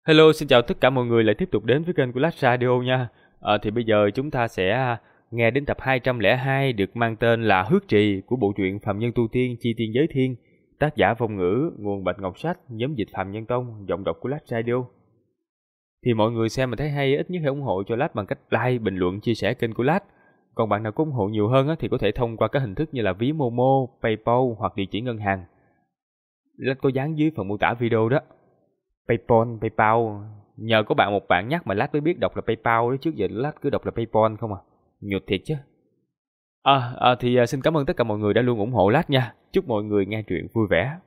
Hello, xin chào tất cả mọi người lại tiếp tục đến với kênh của Lách Radio nha. Thì bây giờ chúng ta sẽ nghe đến tập 202 được mang tên là Hước Trì của bộ truyện Phạm Nhân Tu Tiên Chi Tiên Giới Thiên. Tác giả Vong Ngữ, nguồn Bạch Ngọc Sách, nhóm dịch Phạm Nhân Tông, giọng đọc của Lách Radio. Thì mọi người xem mà thấy hay ít nhất hãy ủng hộ cho Lách bằng cách like, bình luận, chia sẻ kênh của Lách. Còn bạn nào có ủng hộ nhiều hơn thì có thể thông qua các hình thức như là ví Momo, PayPal hoặc địa chỉ ngân hàng. Lách có dán dưới phần mô tả video đó. PayPal. Nhờ có một bạn nhắc mà Lát mới biết đọc là PayPal đó, trước giờ Lát cứ đọc là PayPal không à. Nhột thiệt chứ. Thì xin cảm ơn tất cả mọi người đã luôn ủng hộ Lát nha. Chúc mọi người nghe truyện vui vẻ.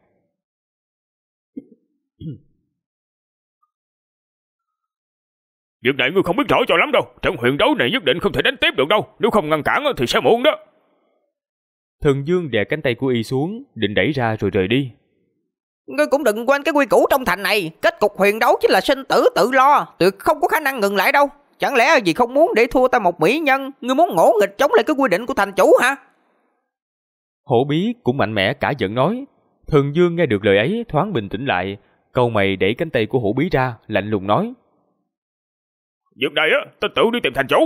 Việc này ngươi không biết rõ cho lắm đâu. Trận huyền đấu này nhất định không thể đánh tiếp được đâu. Nếu không ngăn cản thì sẽ muộn đó. Thần Dương đè cánh tay của y xuống, định đẩy ra rồi rời đi. Ngươi cũng đừng quên cái quy củ trong thành này. Kết cục huyền đấu chính là sinh tử tự lo, tuyệt không có khả năng ngừng lại đâu. Chẳng lẽ vì không muốn để thua ta một mỹ nhân, ngươi muốn ngỗ nghịch chống lại cái quy định của thành chủ hả? Hổ Bí cũng mạnh mẽ cả giận nói. Thần Dương nghe được lời ấy thoáng bình tĩnh lại, cau mày đẩy cánh tay của Hổ Bí ra, lạnh lùng nói: Việc này ta tự đi tìm thành chủ.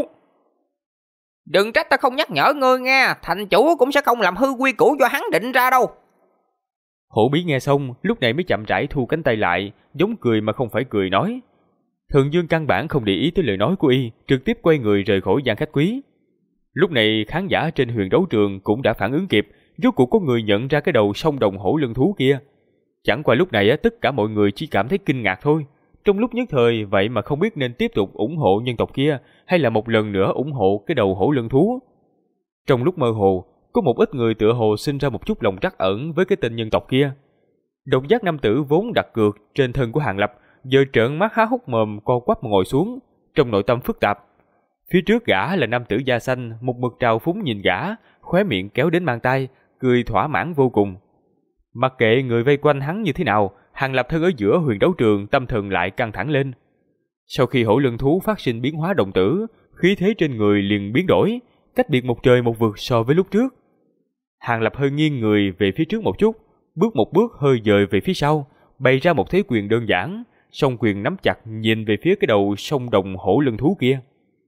Đừng trách ta không nhắc nhở ngươi nghe, thành chủ cũng sẽ không làm hư quy củ do hắn định ra đâu. Hổ Bí nghe xong, lúc này mới chậm rãi thu cánh tay lại, giống cười mà không phải cười nói. Thần Dương căn bản không để ý tới lời nói của y, trực tiếp quay người rời khỏi gian khách quý. Lúc này khán giả trên huyền đấu trường cũng đã phản ứng kịp, rốt cuộc có người nhận ra cái đầu song đồng hổ lân thú kia. Chẳng qua lúc này tất cả mọi người chỉ cảm thấy kinh ngạc thôi. Trong lúc nhất thời vậy mà không biết nên tiếp tục ủng hộ nhân tộc kia hay là một lần nữa ủng hộ cái đầu hổ lân thú. Trong lúc mơ hồ, có một ít người tựa hồ sinh ra một chút lòng trắc ẩn với cái tên nhân tộc kia. Độc giác nam tử vốn đặt cược trên thân của Hàng Lập, giờ trợn mắt há hốc mồm co quắp mà ngồi xuống, trong nội tâm phức tạp. Phía trước gã là nam tử da xanh, một mực trào phúng nhìn gã, khóe miệng kéo đến mang tay, cười thỏa mãn vô cùng. Mặc kệ người vây quanh hắn như thế nào, Hàng Lập thân ở giữa huyền đấu trường tâm thần lại căng thẳng lên. Sau khi hổ lân thú phát sinh biến hóa đồng tử, khí thế trên người liền biến đổi, cách biệt một trời một vực so với lúc trước. Hàng Lập hơi nghiêng người về phía trước một chút, bước một bước hơi dời về phía sau, bày ra một thế quyền đơn giản, song quyền nắm chặt nhìn về phía cái đầu song đồng hổ lân thú kia.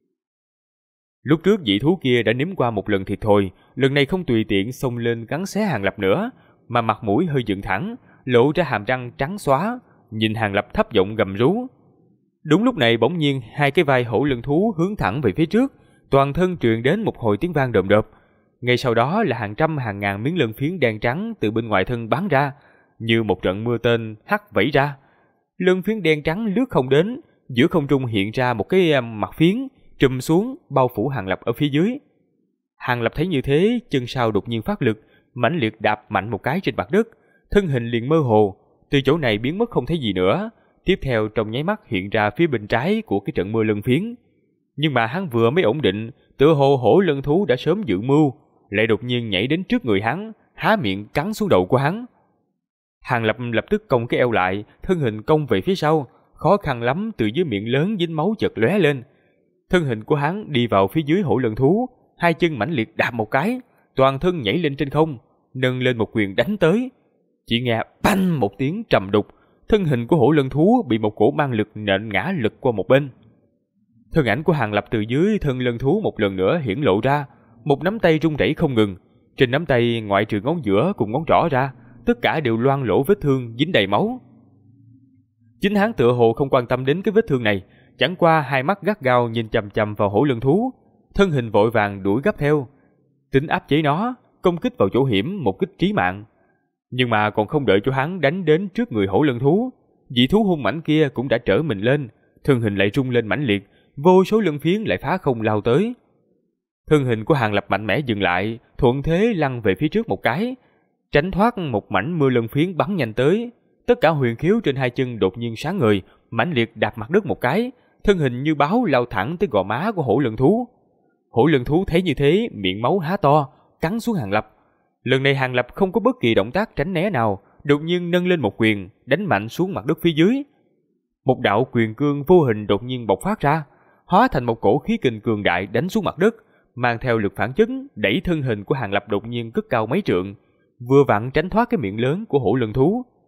Lúc trước dị thú kia đã nếm qua một lần thịt thôi, lần này không tùy tiện xông lên cắn xé Hàng Lập nữa, mà mặt mũi hơi dựng thẳng, lộ ra hàm răng trắng xóa, nhìn Hàng Lập thấp giọng gầm rú. Đúng lúc này bỗng nhiên hai cái vai hổ lân thú hướng thẳng về phía trước, toàn thân truyền đến một hồi tiếng vang đờm đợp. Ngay sau đó là hàng trăm hàng ngàn miếng lân phiến đen trắng từ bên ngoài thân bắn ra, như một trận mưa tên hắt vẩy ra. Lân phiến đen trắng lướt không đến, giữa không trung hiện ra một cái mặt phiến trùm xuống bao phủ Hàng Lập ở phía dưới. Hàng Lập thấy như thế, chân sau đột nhiên phát lực, mãnh liệt đạp mạnh một cái trên mặt đất, thân hình liền mơ hồ, từ chỗ này biến mất không thấy gì nữa. Tiếp theo trong nháy mắt hiện ra phía bên trái của cái trận mưa lân phiến. Nhưng mà hắn vừa mới ổn định, tựa hồ hổ lân thú đã sớm dự mưu, lại đột nhiên nhảy đến trước người hắn, há miệng cắn xuống đầu của hắn. Hàng Lập lập tức cong cái eo lại, thân hình cong về phía sau, khó khăn lắm từ dưới miệng lớn dính máu chợt lóe lên. Thân hình của hắn đi vào phía dưới hổ lân thú, hai chân mãnh liệt đạp một cái, toàn thân nhảy lên trên không, nâng lên một quyền đánh tới. Chỉ nghe banh một tiếng trầm đục, thân hình của hổ lân thú bị một cổ mang lực nện ngã lật qua một bên. Thân ảnh của Hàng Lập từ dưới thân lân thú một lần nữa hiển lộ ra, một nắm tay rung rẩy không ngừng. Trên nắm tay ngoại trừ ngón giữa cùng ngón trỏ ra, tất cả đều loang lỗ vết thương dính đầy máu. Chính hắn tựa hồ không quan tâm đến cái vết thương này, chẳng qua hai mắt gắt gao nhìn chằm chằm vào hổ lân thú, thân hình vội vàng đuổi gấp theo, tính áp chế nó, công kích vào chỗ hiểm, một kích chí mạng. Nhưng mà còn không đợi cho hắn đánh đến trước người hổ lân thú, dị thú hung mãnh kia cũng đã trở mình lên, thân hình lại rung lên mãnh liệt, vô số lân phiến lại phá không lao tới. Thân hình của Hàng Lập mạnh mẽ dừng lại, thuận thế lăn về phía trước một cái, tránh thoát một mảnh mưa lân phiến bắn nhanh tới. Tất cả huyền khiếu trên hai chân đột nhiên sáng ngời, mãnh liệt đạp mặt đất một cái, thân hình như báo lao thẳng tới gò má của hổ lân thú. Hổ lân thú thấy như thế, miệng máu há to, cắn xuống Hàng Lập. Lần này Hàng Lập không có bất kỳ động tác tránh né nào, đột nhiên nâng lên một quyền, đánh mạnh xuống mặt đất phía dưới. Một đạo quyền cương vô hình đột nhiên bộc phát ra, hóa thành một cổ khí kình cường đại đánh xuống mặt đất, mang theo lực phản chấn, đẩy thân hình của Hàng Lập đột nhiên cất cao mấy trượng, vừa vặn tránh thoát cái miệng lớn của hổ lân thú.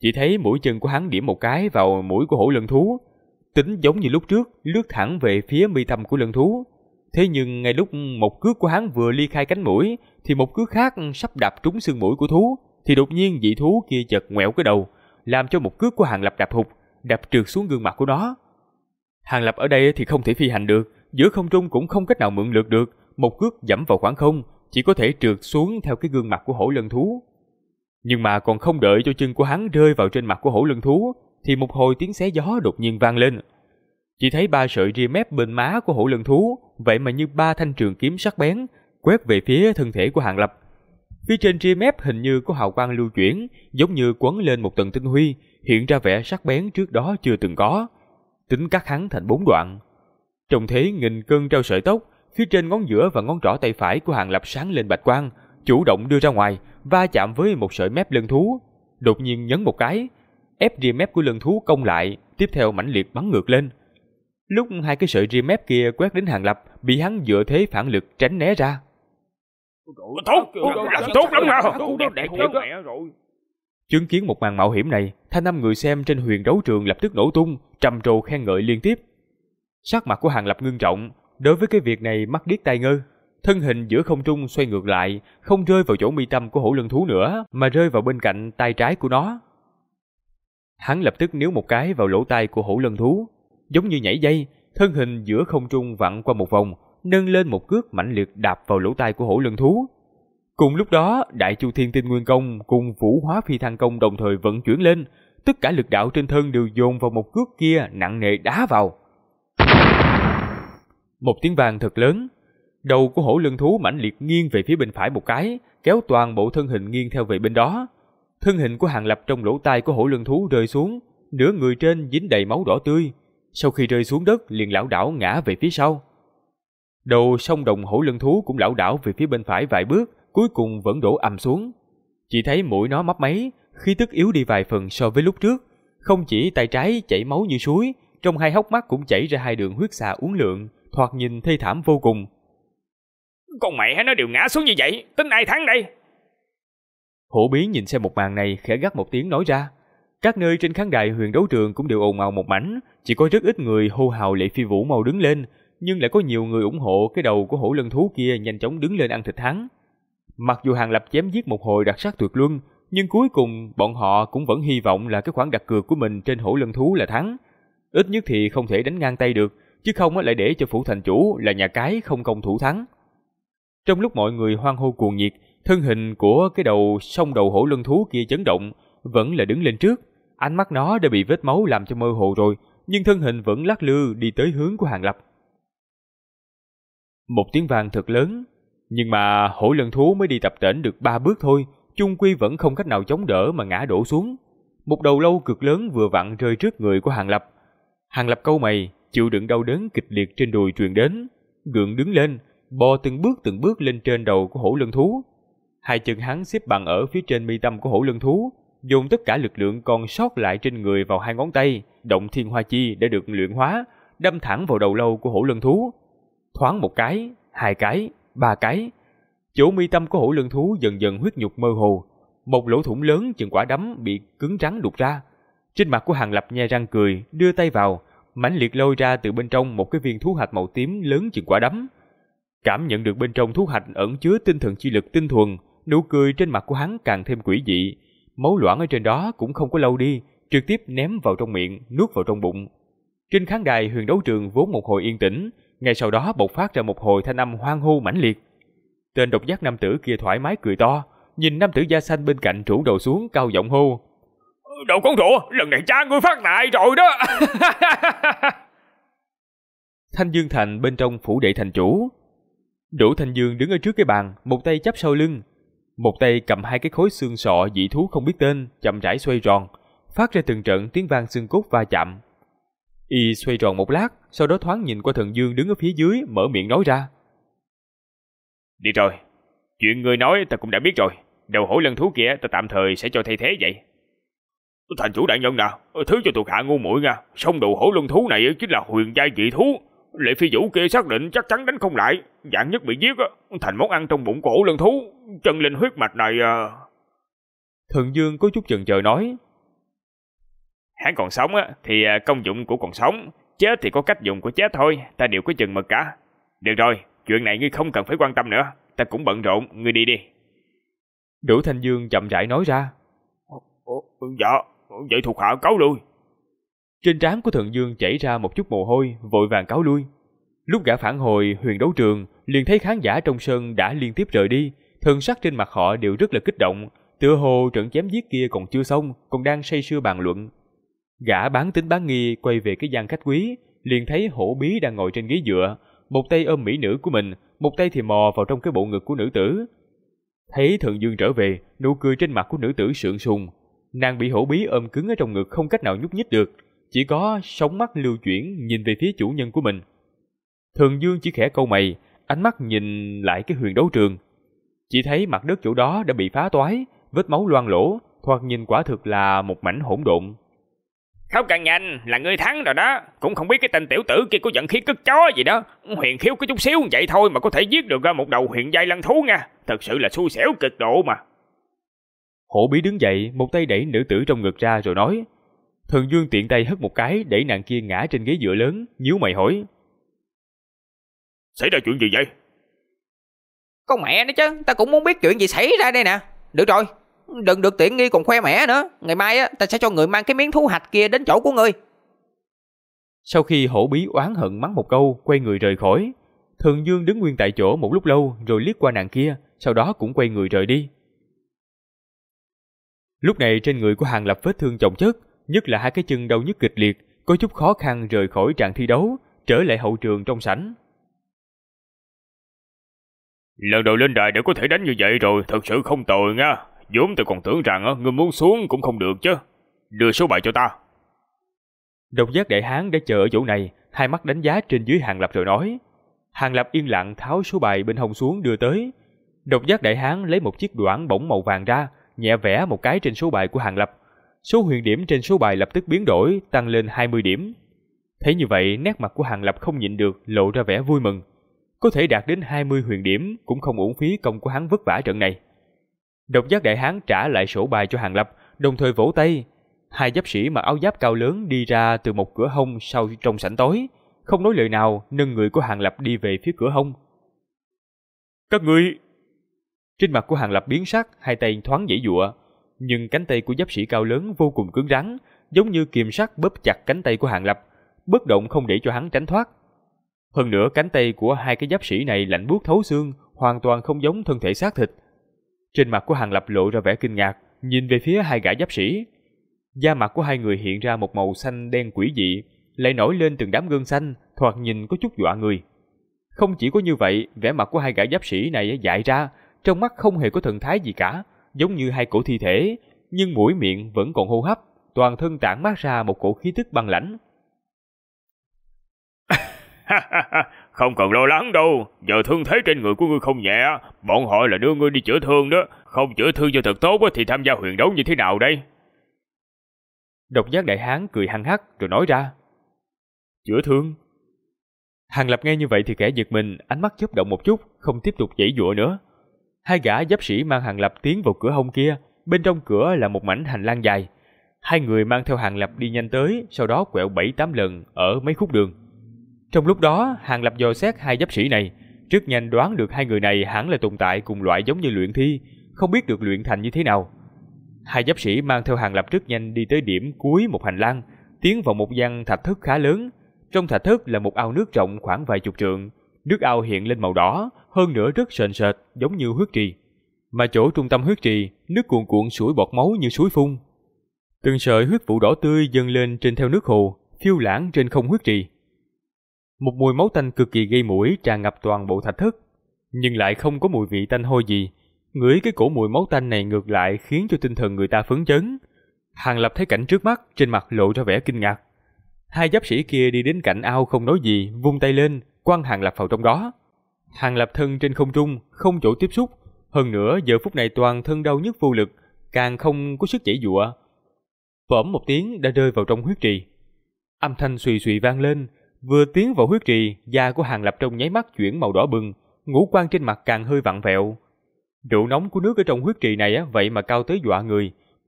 Chỉ thấy mũi chân của hắn điểm một cái vào mũi của hổ lân thú, tính giống như lúc trước lướt thẳng về phía mi tâm của lân thú. Thế nhưng ngay lúc một cước của hắn vừa ly khai cánh mũi thì một cước khác sắp đạp trúng xương mũi của thú, thì đột nhiên vị thú kia chợt ngoẹo cái đầu, làm cho một cước của Hàng Lập đạp hụt, đạp trượt xuống gương mặt của nó. Hàng Lập ở đây thì không thể phi hành được, giữa không trung cũng không cách nào mượn lực được, một cước giẫm vào khoảng không, chỉ có thể trượt xuống theo cái gương mặt của hổ lân thú. Nhưng mà còn không đợi cho chân của hắn rơi vào trên mặt của hổ lân thú, thì một hồi tiếng xé gió đột nhiên vang lên. Chỉ thấy 3 sợi ria mép bên má của hổ lân thú, vậy mà như 3 thanh trường kiếm sắc bén, quét về phía thân thể của Hàng Lập. Phía trên ria mép hình như có hào quang lưu chuyển, giống như quấn lên một tầng tinh huy, hiện ra vẻ sắc bén trước đó chưa từng có, tính cắt hắn thành 4 đoạn. Trông thế nghìn cân treo sợi tóc, phía trên ngón giữa và ngón trỏ tay phải của Hàng Lập sáng lên bạch quang, chủ động đưa ra ngoài, va chạm với một sợi mép lân thú, đột nhiên nhấn một cái, ép ria mép của lân thú cong lại, tiếp theo mãnh liệt bắn ngược lên. Lúc hai cái sợi ria mép kia quét đến Hàng Lập, bị hắn dựa thế phản lực tránh né ra. Tốt lắm mà. Chứng kiến một màn mạo hiểm này, thanh âm người xem trên huyền đấu trường lập tức nổ tung, trầm trồ khen ngợi liên tiếp. Sắc mặt của Hàng Lập ngưng trọng, đối với cái việc này mắt điếc tai ngơ. Thân hình giữa không trung xoay ngược lại, không rơi vào chỗ mi tâm của hổ lân thú nữa, mà rơi vào bên cạnh tai trái của nó. Hắn lập tức níu một cái vào lỗ tai của hổ lân thú, giống như nhảy dây, thân hình giữa không trung vặn qua một vòng, nâng lên một cước mãnh liệt đạp vào lỗ tai của hổ lân thú. Cùng lúc đó, Đại Chu Thiên Tinh Nguyên Công cùng Vũ Hóa Phi Thăng Công đồng thời vận chuyển lên, tất cả lực đạo trên thân đều dồn vào một cước kia nặng nề đá vào. Một tiếng vang thật lớn, đầu của hổ lân thú mãnh liệt nghiêng về phía bên phải một cái, kéo toàn bộ thân hình nghiêng theo về bên đó. Thân hình của Hàng Lập trong lỗ tai của hổ lân thú rơi xuống, nửa người trên dính đầy máu đỏ tươi, sau khi rơi xuống đất liền lảo đảo ngã về phía sau. Đầu song đồng hổ lân thú cũng lảo đảo về phía bên phải vài bước, cuối cùng vẫn đổ ầm xuống. Chỉ thấy mũi nó mấp máy, khí tức yếu đi vài phần so với lúc trước, không chỉ tay trái chảy máu như suối, trong hai hốc mắt cũng chảy ra 2 đường huyết xà uốn lượn, thoạt nhìn thê thảm vô cùng. Con mẹ nó đều ngã xuống như vậy, tính ai thắng đây? Hổ Bí nhìn xem một màn này khẽ gắt một tiếng nói ra. Các nơi trên khán đài huyền đấu trường cũng đều ồn ào một mảnh, chỉ có rất ít người hô hào Lệ Phi Vũ mau đứng lên, nhưng lại có nhiều người ủng hộ cái đầu của hổ lân thú kia nhanh chóng đứng lên ăn thịt hắn. Mặc dù Hàng Lập chém giết một hồi đặc sắc tuyệt luân, nhưng cuối cùng bọn họ cũng vẫn hy vọng là cái khoản đặt cược của mình trên hổ lân thú là thắng. Ít nhất thì không thể đánh ngang tay được, chứ không lại để cho phủ thành chủ là nhà cái không công thủ thắng. Trong lúc mọi người hoan hô cuồng nhiệt, thân hình của cái đầu song đầu hổ lân thú kia chấn động, vẫn là đứng lên trước. Ánh mắt nó đã bị vết máu làm cho mơ hồ rồi, nhưng thân hình vẫn lắc lư đi tới hướng của Hàng Lập. Một tiếng vang thật lớn, nhưng mà hổ lân thú mới đi tập tễnh được 3 bước thôi, chung quy vẫn không cách nào chống đỡ mà ngã đổ xuống. Một đầu lâu cực lớn vừa vặn rơi trước người của Hàng Lập. Hàng Lập cau mày, chịu đựng đau đớn kịch liệt trên đùi truyền đến, gượng đứng lên, bò từng bước lên trên đầu của hổ lân thú. Hai chân hắn xếp bằng ở phía trên mi tâm của hổ lân thú, dồn tất cả lực lượng còn sót lại trên người vào 2 ngón tay, động thiên hoa chi đã được luyện hóa, đâm thẳng vào đầu lâu của hổ lân thú. Thoáng một cái, 2 cái, 3 cái. Chỗ mi tâm của hổ lân thú dần dần huyết nhục mơ hồ, một lỗ thủng lớn chừng quả đấm bị cứng rắn đục ra. Trên mặt của Hàng Lập nhe răng cười, đưa tay vào, mãnh liệt lôi ra từ bên trong một cái viên thú hạch màu tím lớn chừng quả đấm. Cảm nhận được bên trong thú hạch ẩn chứa tinh thần chi lực tinh thuần, nụ cười trên mặt của hắn càng thêm quỷ dị. Máu loãng ở trên đó cũng không có lâu đi, trực tiếp ném vào trong miệng, nuốt vào trong bụng. Trên khán đài huyền đấu trường vốn một hồi yên tĩnh, ngay sau đó bộc phát ra một hồi thanh âm hoan hô mãnh liệt. Tên độc giác nam tử kia thoải mái cười to, nhìn nam tử da xanh bên cạnh rũ đầu xuống cao giọng hô: Đồ con rùa, lần này cha ngươi phát tài rồi đó. Thanh Dương Thành bên trong phủ đệ thành chủ. Đỗ Thanh Dương đứng ở trước cái bàn, một tay chắp sau lưng, một tay cầm 2 cái khối xương sọ dị thú không biết tên, chậm rãi xoay tròn, phát ra từng trận tiếng vang xương cốt va chạm. Y xoay tròn một lát, sau đó thoáng nhìn qua Thần Dương đứng ở phía dưới, mở miệng nói ra: Đi rồi, chuyện ngươi nói ta cũng đã biết rồi, đầu hổ lân thú kia ta tạm thời sẽ cho thay thế vậy. Thành chủ đại nhân nào, thứ cho thuộc hạ ngu muội nha, song đầu hổ lân thú này chính là huyền giai dị thú, Lệ Phi Vũ kia xác định chắc chắn đánh không lại, dạng nhất bị giết thành món ăn trong bụng của hổ lân thú, chân linh huyết mạch này. Thần Dương có chút chần chờ nói: Hắn còn sống á thì công dụng của còn sống, chết thì có cách dùng của chết thôi, ta đều có chừng mực cả. Được rồi, chuyện này ngươi không cần phải quan tâm nữa, ta cũng bận rộn, ngươi đi đi. Đỗ Thanh Dương chậm rãi nói ra. Dạ, vậy thuộc hạ cáo lui. Trên trán của Thần Dương chảy ra một chút mồ hôi, vội vàng cáo lui. Lúc gã phản hồi huyền đấu trường, liền thấy khán giả trong sân đã liên tiếp rời đi, thần sắc trên mặt họ đều rất là kích động, tựa hồ trận chém giết kia còn chưa xong, còn đang say sưa bàn luận. Gã bán tín bán nghi quay về cái gian khách quý, liền thấy Hổ Bí đang ngồi trên ghế dựa, một tay ôm mỹ nữ của mình, một tay thì mò vào trong cái bộ ngực của nữ tử. Thấy Thần Dương trở về, nụ cười trên mặt của nữ tử sượng sùng. Nàng bị Hổ Bí ôm cứng ở trong ngực không cách nào nhúc nhích được, chỉ có sóng mắt lưu chuyển nhìn về phía chủ nhân của mình. Thần Dương chỉ khẽ cau mày, ánh mắt nhìn lại cái huyền đấu trường. Chỉ thấy mặt đất chỗ đó đã bị phá toái, vết máu loang lổ, thoạt nhìn quả thực là một mảnh hỗn độn. Không cần nhanh, là ngươi thắng rồi đó. Cũng không biết cái tên tiểu tử kia có giận khí cất chó gì đó. Huyền khiếu có chút xíu vậy thôi mà có thể giết được ra một đầu huyền giai lăng thú nha. Thật sự là xui xẻo cực độ mà. Hổ Bí đứng dậy, một tay đẩy nữ tử trong ngực ra rồi nói. Thần Dương tiện tay hất một cái đẩy nàng kia ngã trên ghế dựa lớn, nhíu mày hỏi. Xảy ra chuyện gì vậy? Con mẹ nó chứ, ta cũng muốn biết chuyện gì xảy ra đây nè. Được rồi, đừng được tiện nghi còn khoe mẽ nữa. Ngày mai á, ta sẽ cho người mang cái miếng thú hạch kia đến chỗ của ngươi. Sau khi Hổ Bí oán hận mắng một câu, quay người rời khỏi. Thần Dương đứng nguyên tại chỗ một lúc lâu rồi liếc qua nàng kia, sau đó cũng quay người rời đi. Lúc này trên người của Hàng Lập vết thương chồng chất, nhất là hai cái chân đau nhức kịch liệt, có chút khó khăn rời khỏi trạng thi đấu, trở lại hậu trường trong sảnh. Lần đầu lên đài đã có thể đánh như vậy rồi, thật sự không tồi nha. vốn tôi còn tưởng rằng ngươi muốn xuống cũng không được chứ. Đưa số bài cho ta. Độc Giác Đại Hán đã chờ ở chỗ này, hai mắt đánh giá trên dưới Hàng Lập rồi nói. Hàng Lập yên lặng tháo số bài bên hông xuống đưa tới. Độc Giác Đại Hán lấy một chiếc đoản bổng màu vàng ra, nhẹ vẽ một cái trên số bài của Hàng Lập. Số huyền điểm trên số bài lập tức biến đổi, tăng lên 20 điểm. Thấy như vậy, nét mặt của Hàng Lập không nhịn được lộ ra vẻ vui mừng. Có thể đạt đến 20 huyền điểm cũng không uổng phí công của hắn vất vả trận này. Độc Giác Đại Hán trả lại sổ bài cho Hàng Lập, đồng thời vỗ tay. Hai giáp sĩ mặc áo giáp cao lớn đi ra từ một cửa hông sau trong sảnh tối, không nói lời nào, nâng người của Hàng Lập đi về phía cửa hông. Các ngươi... Trên mặt của Hàng Lập biến sắc, hai tay thoáng giãy giụa, nhưng cánh tay của giáp sĩ cao lớn vô cùng cứng rắn, giống như kìm sắt bóp chặt cánh tay của Hàng Lập, bất động không để cho hắn tránh thoát. Hơn nữa cánh tay của hai cái giáp sĩ này lạnh buốt thấu xương, hoàn toàn không giống thân thể xác thịt. Trên mặt của Hàng Lập lộ ra vẻ kinh ngạc, nhìn về phía hai gã giáp sĩ. Da mặt của hai người hiện ra một màu xanh đen quỷ dị, lại nổi lên từng đám gân xanh, thoạt nhìn có chút dọa người. Không chỉ có như vậy, vẻ mặt của hai gã giáp sĩ này dại ra, trong mắt không hề có thần thái gì cả, giống như hai cổ thi thể, nhưng mũi miệng vẫn còn hô hấp, toàn thân tản mát ra một cổ khí tức băng lãnh. Không cần lo lắng đâu, giờ thương thế trên người của ngươi không nhẹ, bọn họ là đưa ngươi đi chữa thương đó, không chữa thương cho thật tốt thì tham gia huyền đấu như thế nào đây? Độc Giác Đại Hán cười hăng hắc rồi nói ra. Chữa thương? Hàng Lập nghe như vậy thì kẻ giật mình, ánh mắt chớp động một chút, không tiếp tục giãy giụa nữa. Hai gã giáp sĩ mang Hàng Lập tiến vào cửa hông kia, bên trong cửa là một mảnh hành lang dài. Hai người mang theo Hàng Lập đi nhanh tới, sau đó quẹo 7-8 lần ở mấy khúc đường. Trong lúc đó, Hàng Lập dò xét hai giáp sĩ này, rất nhanh đoán được hai người này hẳn là tồn tại cùng loại giống như luyện thi, không biết được luyện thành như thế nào. Hai giáp sĩ mang theo Hàng Lập rất nhanh đi tới điểm cuối một hành lang, tiến vào một gian thạch thất khá lớn. Trong thạch thất là một ao nước rộng khoảng vài chục trượng, nước ao hiện lên màu đỏ, hơn nữa rất sền sệt, giống như huyết trì. Mà chỗ trung tâm huyết trì, nước cuồn cuộn sủi bọt máu như suối phun. Từng sợi huyết vụ đỏ tươi dâng lên trên theo nước hồ, phiêu lãng trên không huyết trì. Một mùi máu tanh cực kỳ gây mũi tràn ngập toàn bộ thạch thất, nhưng lại không có mùi vị tanh hôi gì. Ngửi cái cổ mùi máu tanh này ngược lại khiến cho tinh thần người ta phấn chấn. Hàng Lập thấy cảnh trước mắt, trên mặt lộ ra vẻ kinh ngạc. Hai giáp sĩ kia đi đến cạnh ao không nói gì, vung tay lên, quăng Hàng Lập vào trong đó. Hàng Lập thân trên không trung, không chỗ tiếp xúc, hơn nữa giờ phút này toàn thân đau nhức vô lực, càng không có sức giãy giụa. Bỗng một tiếng đã rơi vào trong huyết trì. Âm thanh xùy xùy vang lên, vừa tiến vào huyết trì, da của Hàng Lập trong nháy mắt chuyển màu đỏ bừng, ngũ quan trên mặt càng hơi vặn vẹo. Độ nóng của nước ở trong huyết trì này vậy mà cao tới dọa người,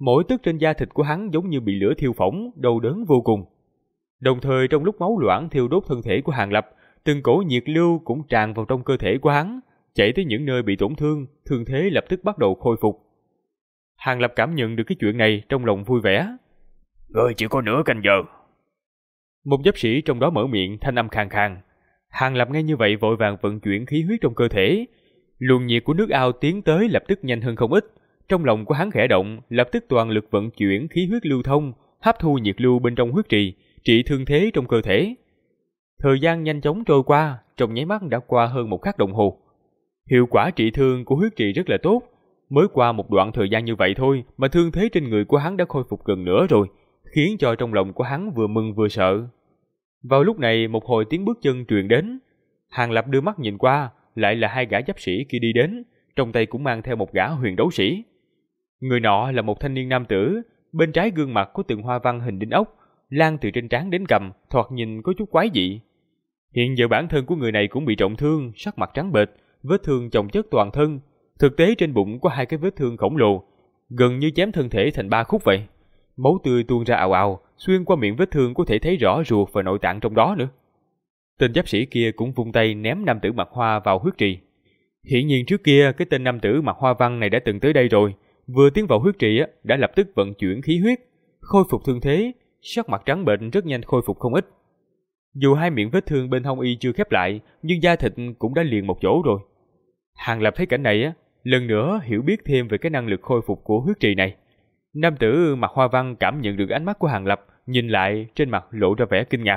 Mỗi tấc trên da thịt của hắn giống như bị lửa thiêu phỏng, đau đớn vô cùng. Đồng thời trong lúc máu loãng thiêu đốt thân thể của Hàn Lập, từng cổ nhiệt lưu cũng tràn vào trong cơ thể của hắn, chảy tới những nơi bị tổn thương, thương thế lập tức bắt đầu khôi phục. Hàn Lập cảm nhận được cái chuyện này, trong lòng vui vẻ. Ngươi chỉ có nửa canh giờ. Một giáp sĩ trong đó mở miệng, thanh âm khàn khàn. Hàn Lập nghe như vậy vội vàng vận chuyển khí huyết trong cơ thể. Luồng nhiệt của nước ao tiến tới lập tức nhanh hơn không ít. Trong lòng của hắn khẽ động, lập tức toàn lực vận chuyển khí huyết lưu thông, hấp thu nhiệt lưu bên trong huyết trì, trị thương thế trong cơ thể. Thời gian nhanh chóng trôi qua, trong nháy mắt đã qua hơn 1 khắc đồng hồ. Hiệu quả trị thương của huyết trì rất là tốt. Mới qua một đoạn thời gian như vậy thôi mà thương thế trên người của hắn đã khôi phục gần nửa rồi, khiến cho trong lòng của hắn vừa mừng vừa sợ. Vào lúc này một hồi tiếng bước chân truyền đến. Hàn Lập đưa mắt nhìn qua, lại là 2 gã giáp sĩ kia đi đến, trong tay cũng mang theo một gã huyền đấu sĩ. Người nọ là một thanh niên nam tử, bên trái gương mặt có từng hoa văn hình đinh ốc, lan từ trên trán đến cằm, thoạt nhìn có chút quái dị. Hiện giờ bản thân của người này cũng bị trọng thương, sắc mặt trắng bệch, vết thương chồng chất toàn thân. Thực tế trên bụng có 2 cái vết thương khổng lồ, gần như chém thân thể thành 3 khúc vậy. Máu tươi tuôn ra ào ào, xuyên qua miệng vết thương có thể thấy rõ ruột và nội tạng trong đó nữa. Tên giáp sĩ kia cũng vung tay ném nam tử mặc hoa vào huyết trì. Hiển nhiên trước kia cái tên nam tử mặc hoa văn này đã từng tới đây rồi, vừa tiến vào huyết trì đã lập tức vận chuyển khí huyết, khôi phục thương thế, sắc mặt trắng bệch rất nhanh khôi phục không ít. Dù 2 miệng vết thương bên hông y chưa khép lại, nhưng da thịt cũng đã liền một chỗ rồi. Hàn Lập thấy cảnh này lần nữa hiểu biết thêm về cái năng lực khôi phục của huyết trì này. Nam tử mặc hoa văn cảm nhận được ánh mắt của Hàn Lập, nhìn lại trên mặt lộ ra vẻ kinh ngạc.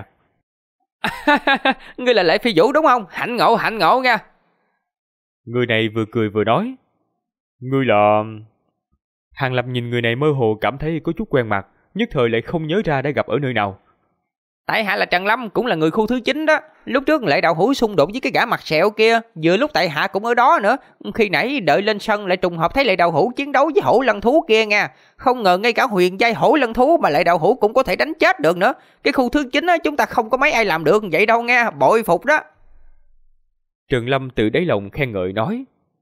Ngươi là Lệ Phi Vũ đúng không? Hạnh ngộ nha. Người này vừa cười vừa nói. Ngươi là... Hàn Lập nhìn người này mơ hồ cảm thấy có chút quen mặt, nhất thời lại không nhớ ra đã gặp ở nơi nào. Tại hạ là Trần Lâm, cũng là người khu thứ 9 đó. Lúc trước Lệ đạo hữu xung đột với cái gã mặt sẹo kia, vừa lúc tại hạ cũng ở đó nữa. Khi nãy đợi lên sân lại trùng hợp thấy Lệ đạo hữu chiến đấu với hổ lân thú kia nha. Không ngờ ngay cả huyền giai hổ lân thú mà Lệ đạo hữu cũng có thể đánh chết được nữa. Cái khu thứ 9 chúng ta không có mấy ai làm được vậy đâu nha, bội phục đó. Trần Lâm tự đáy lòng khen ngợi nói.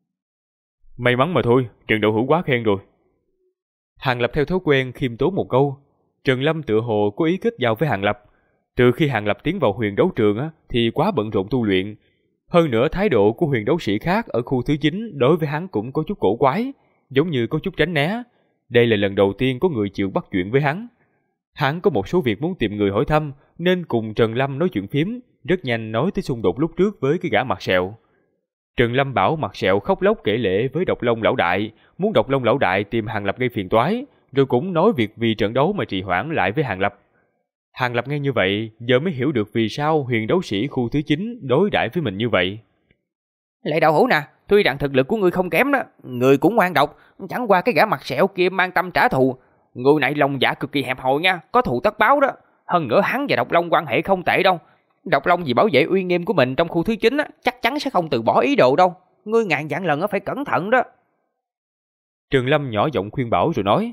May mắn mà thôi, Trần đạo hữu quá khen rồi. Hàn Lập theo thói quen khiêm tốn một câu. Trần Lâm tựa hồ có ý kết giao với Hàn Lập. Từ khi Hàn Lập tiến vào huyền đấu trường thì quá bận rộn tu luyện. Hơn nữa thái độ của huyền đấu sĩ khác ở khu thứ 9 đối với hắn cũng có chút cổ quái, giống như có chút tránh né. Đây là lần đầu tiên có người chịu bắt chuyện với hắn. Hắn có một số việc muốn tìm người hỏi thăm, nên cùng Trần Lâm nói chuyện phiếm, rất nhanh nói tới xung đột lúc trước với cái gã mặt sẹo. Trần Lâm bảo mặt sẹo khóc lóc kể lể với Độc Long lão đại, muốn Độc Long lão đại tìm Hàn Lập gây phiền toái, rồi cũng nói việc vì trận đấu mà trì hoãn lại với Hàn Lập. Hàn Lập nghe như vậy, giờ mới hiểu được vì sao huyền đấu sĩ khu thứ 9 đối đãi với mình như vậy. Lệ đạo hữu nè, tuy rằng thực lực của ngươi không kém đó, người cũng ngoan độc, chẳng qua cái gã mặt sẹo kia mang tâm trả thù. Người này lòng dạ cực kỳ hẹp hòi nha, có thù tất báo đó. Hơn nữa hắn và Độc Long quan hệ không tệ đâu. Độc Long vì bảo vệ uy nghiêm của mình trong khu thứ 9 chắc chắn sẽ không từ bỏ ý đồ đâu. Ngươi ngàn vạn lần phải cẩn thận đó. Trần Lâm nhỏ giọng khuyên bảo rồi nói.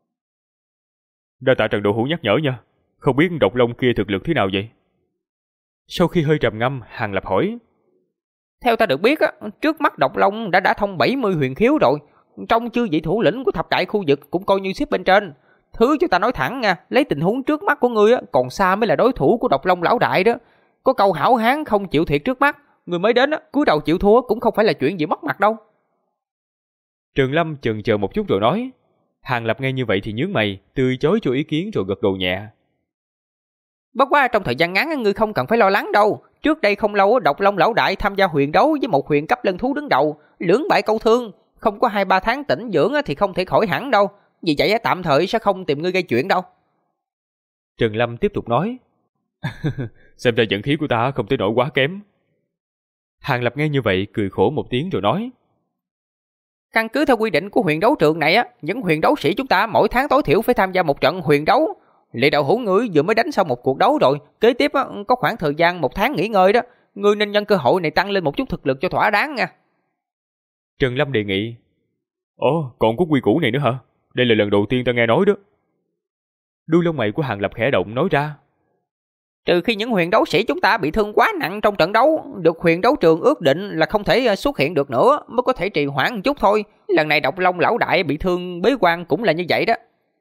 Đa tạ Trần đạo hữu nhắc nhở nha. Không biết Độc Long kia thực lực thế nào vậy? Sau khi hơi trầm ngâm, Hàn Lập hỏi. Theo ta được biết trước mắt Độc Long đã thông 70 huyền khiếu rồi. Trong chư vị thủ lĩnh của thập đại khu vực cũng coi như xếp bên trên. Thứ cho ta nói thẳng nha, lấy tình huống trước mắt của ngươi còn xa mới là đối thủ của Độc Long lão đại đó. Có câu hảo hán không chịu thiệt trước mắt, người mới đến cúi đầu chịu thua cũng không phải là chuyện gì mất mặt đâu. Trần Lâm chần chờ một chút rồi nói. Hàn Lập nghe như vậy thì nhướng mày, từ chối cho ý kiến rồi gật đầu nhẹ. Bất quá trong thời gian ngắn ngươi không cần phải lo lắng đâu. Trước đây không lâu Độc Long lão đại tham gia huyền đấu với một huyền cấp lân thú đứng đầu, lưỡng bại câu thương, không có 2-3 tháng tĩnh dưỡng thì không thể khỏi hẳn đâu. Vì vậy tạm thời sẽ không tìm ngươi gây chuyện đâu. Trần Lâm tiếp tục nói. Xem ra vận khí của ta không tới nỗi quá kém. Hàn Lập nghe như vậy cười khổ một tiếng rồi nói. Căn cứ theo quy định của huyền đấu trường này những huyền đấu sĩ chúng ta mỗi tháng tối thiểu phải tham gia một trận huyền đấu. Lệ đạo hữu ngươi vừa mới đánh xong một cuộc đấu rồi, kế tiếp có khoảng thời gian 1 tháng nghỉ ngơi đó. Ngươi nên nhân cơ hội này tăng lên một chút thực lực cho thỏa đáng nha. Trần Lâm đề nghị. Ồ, còn có quy củ này nữa hả? Đây là lần đầu tiên ta nghe nói đó. Đuôi lông mày của Hàn Lập khẽ động nói ra. Trừ khi những huyền đấu sĩ chúng ta bị thương quá nặng trong trận đấu, được huyền đấu trường ước định là không thể xuất hiện được nữa, mới có thể trì hoãn một chút thôi. Lần này Độc Long lão đại bị thương bế quan cũng là như vậy đó.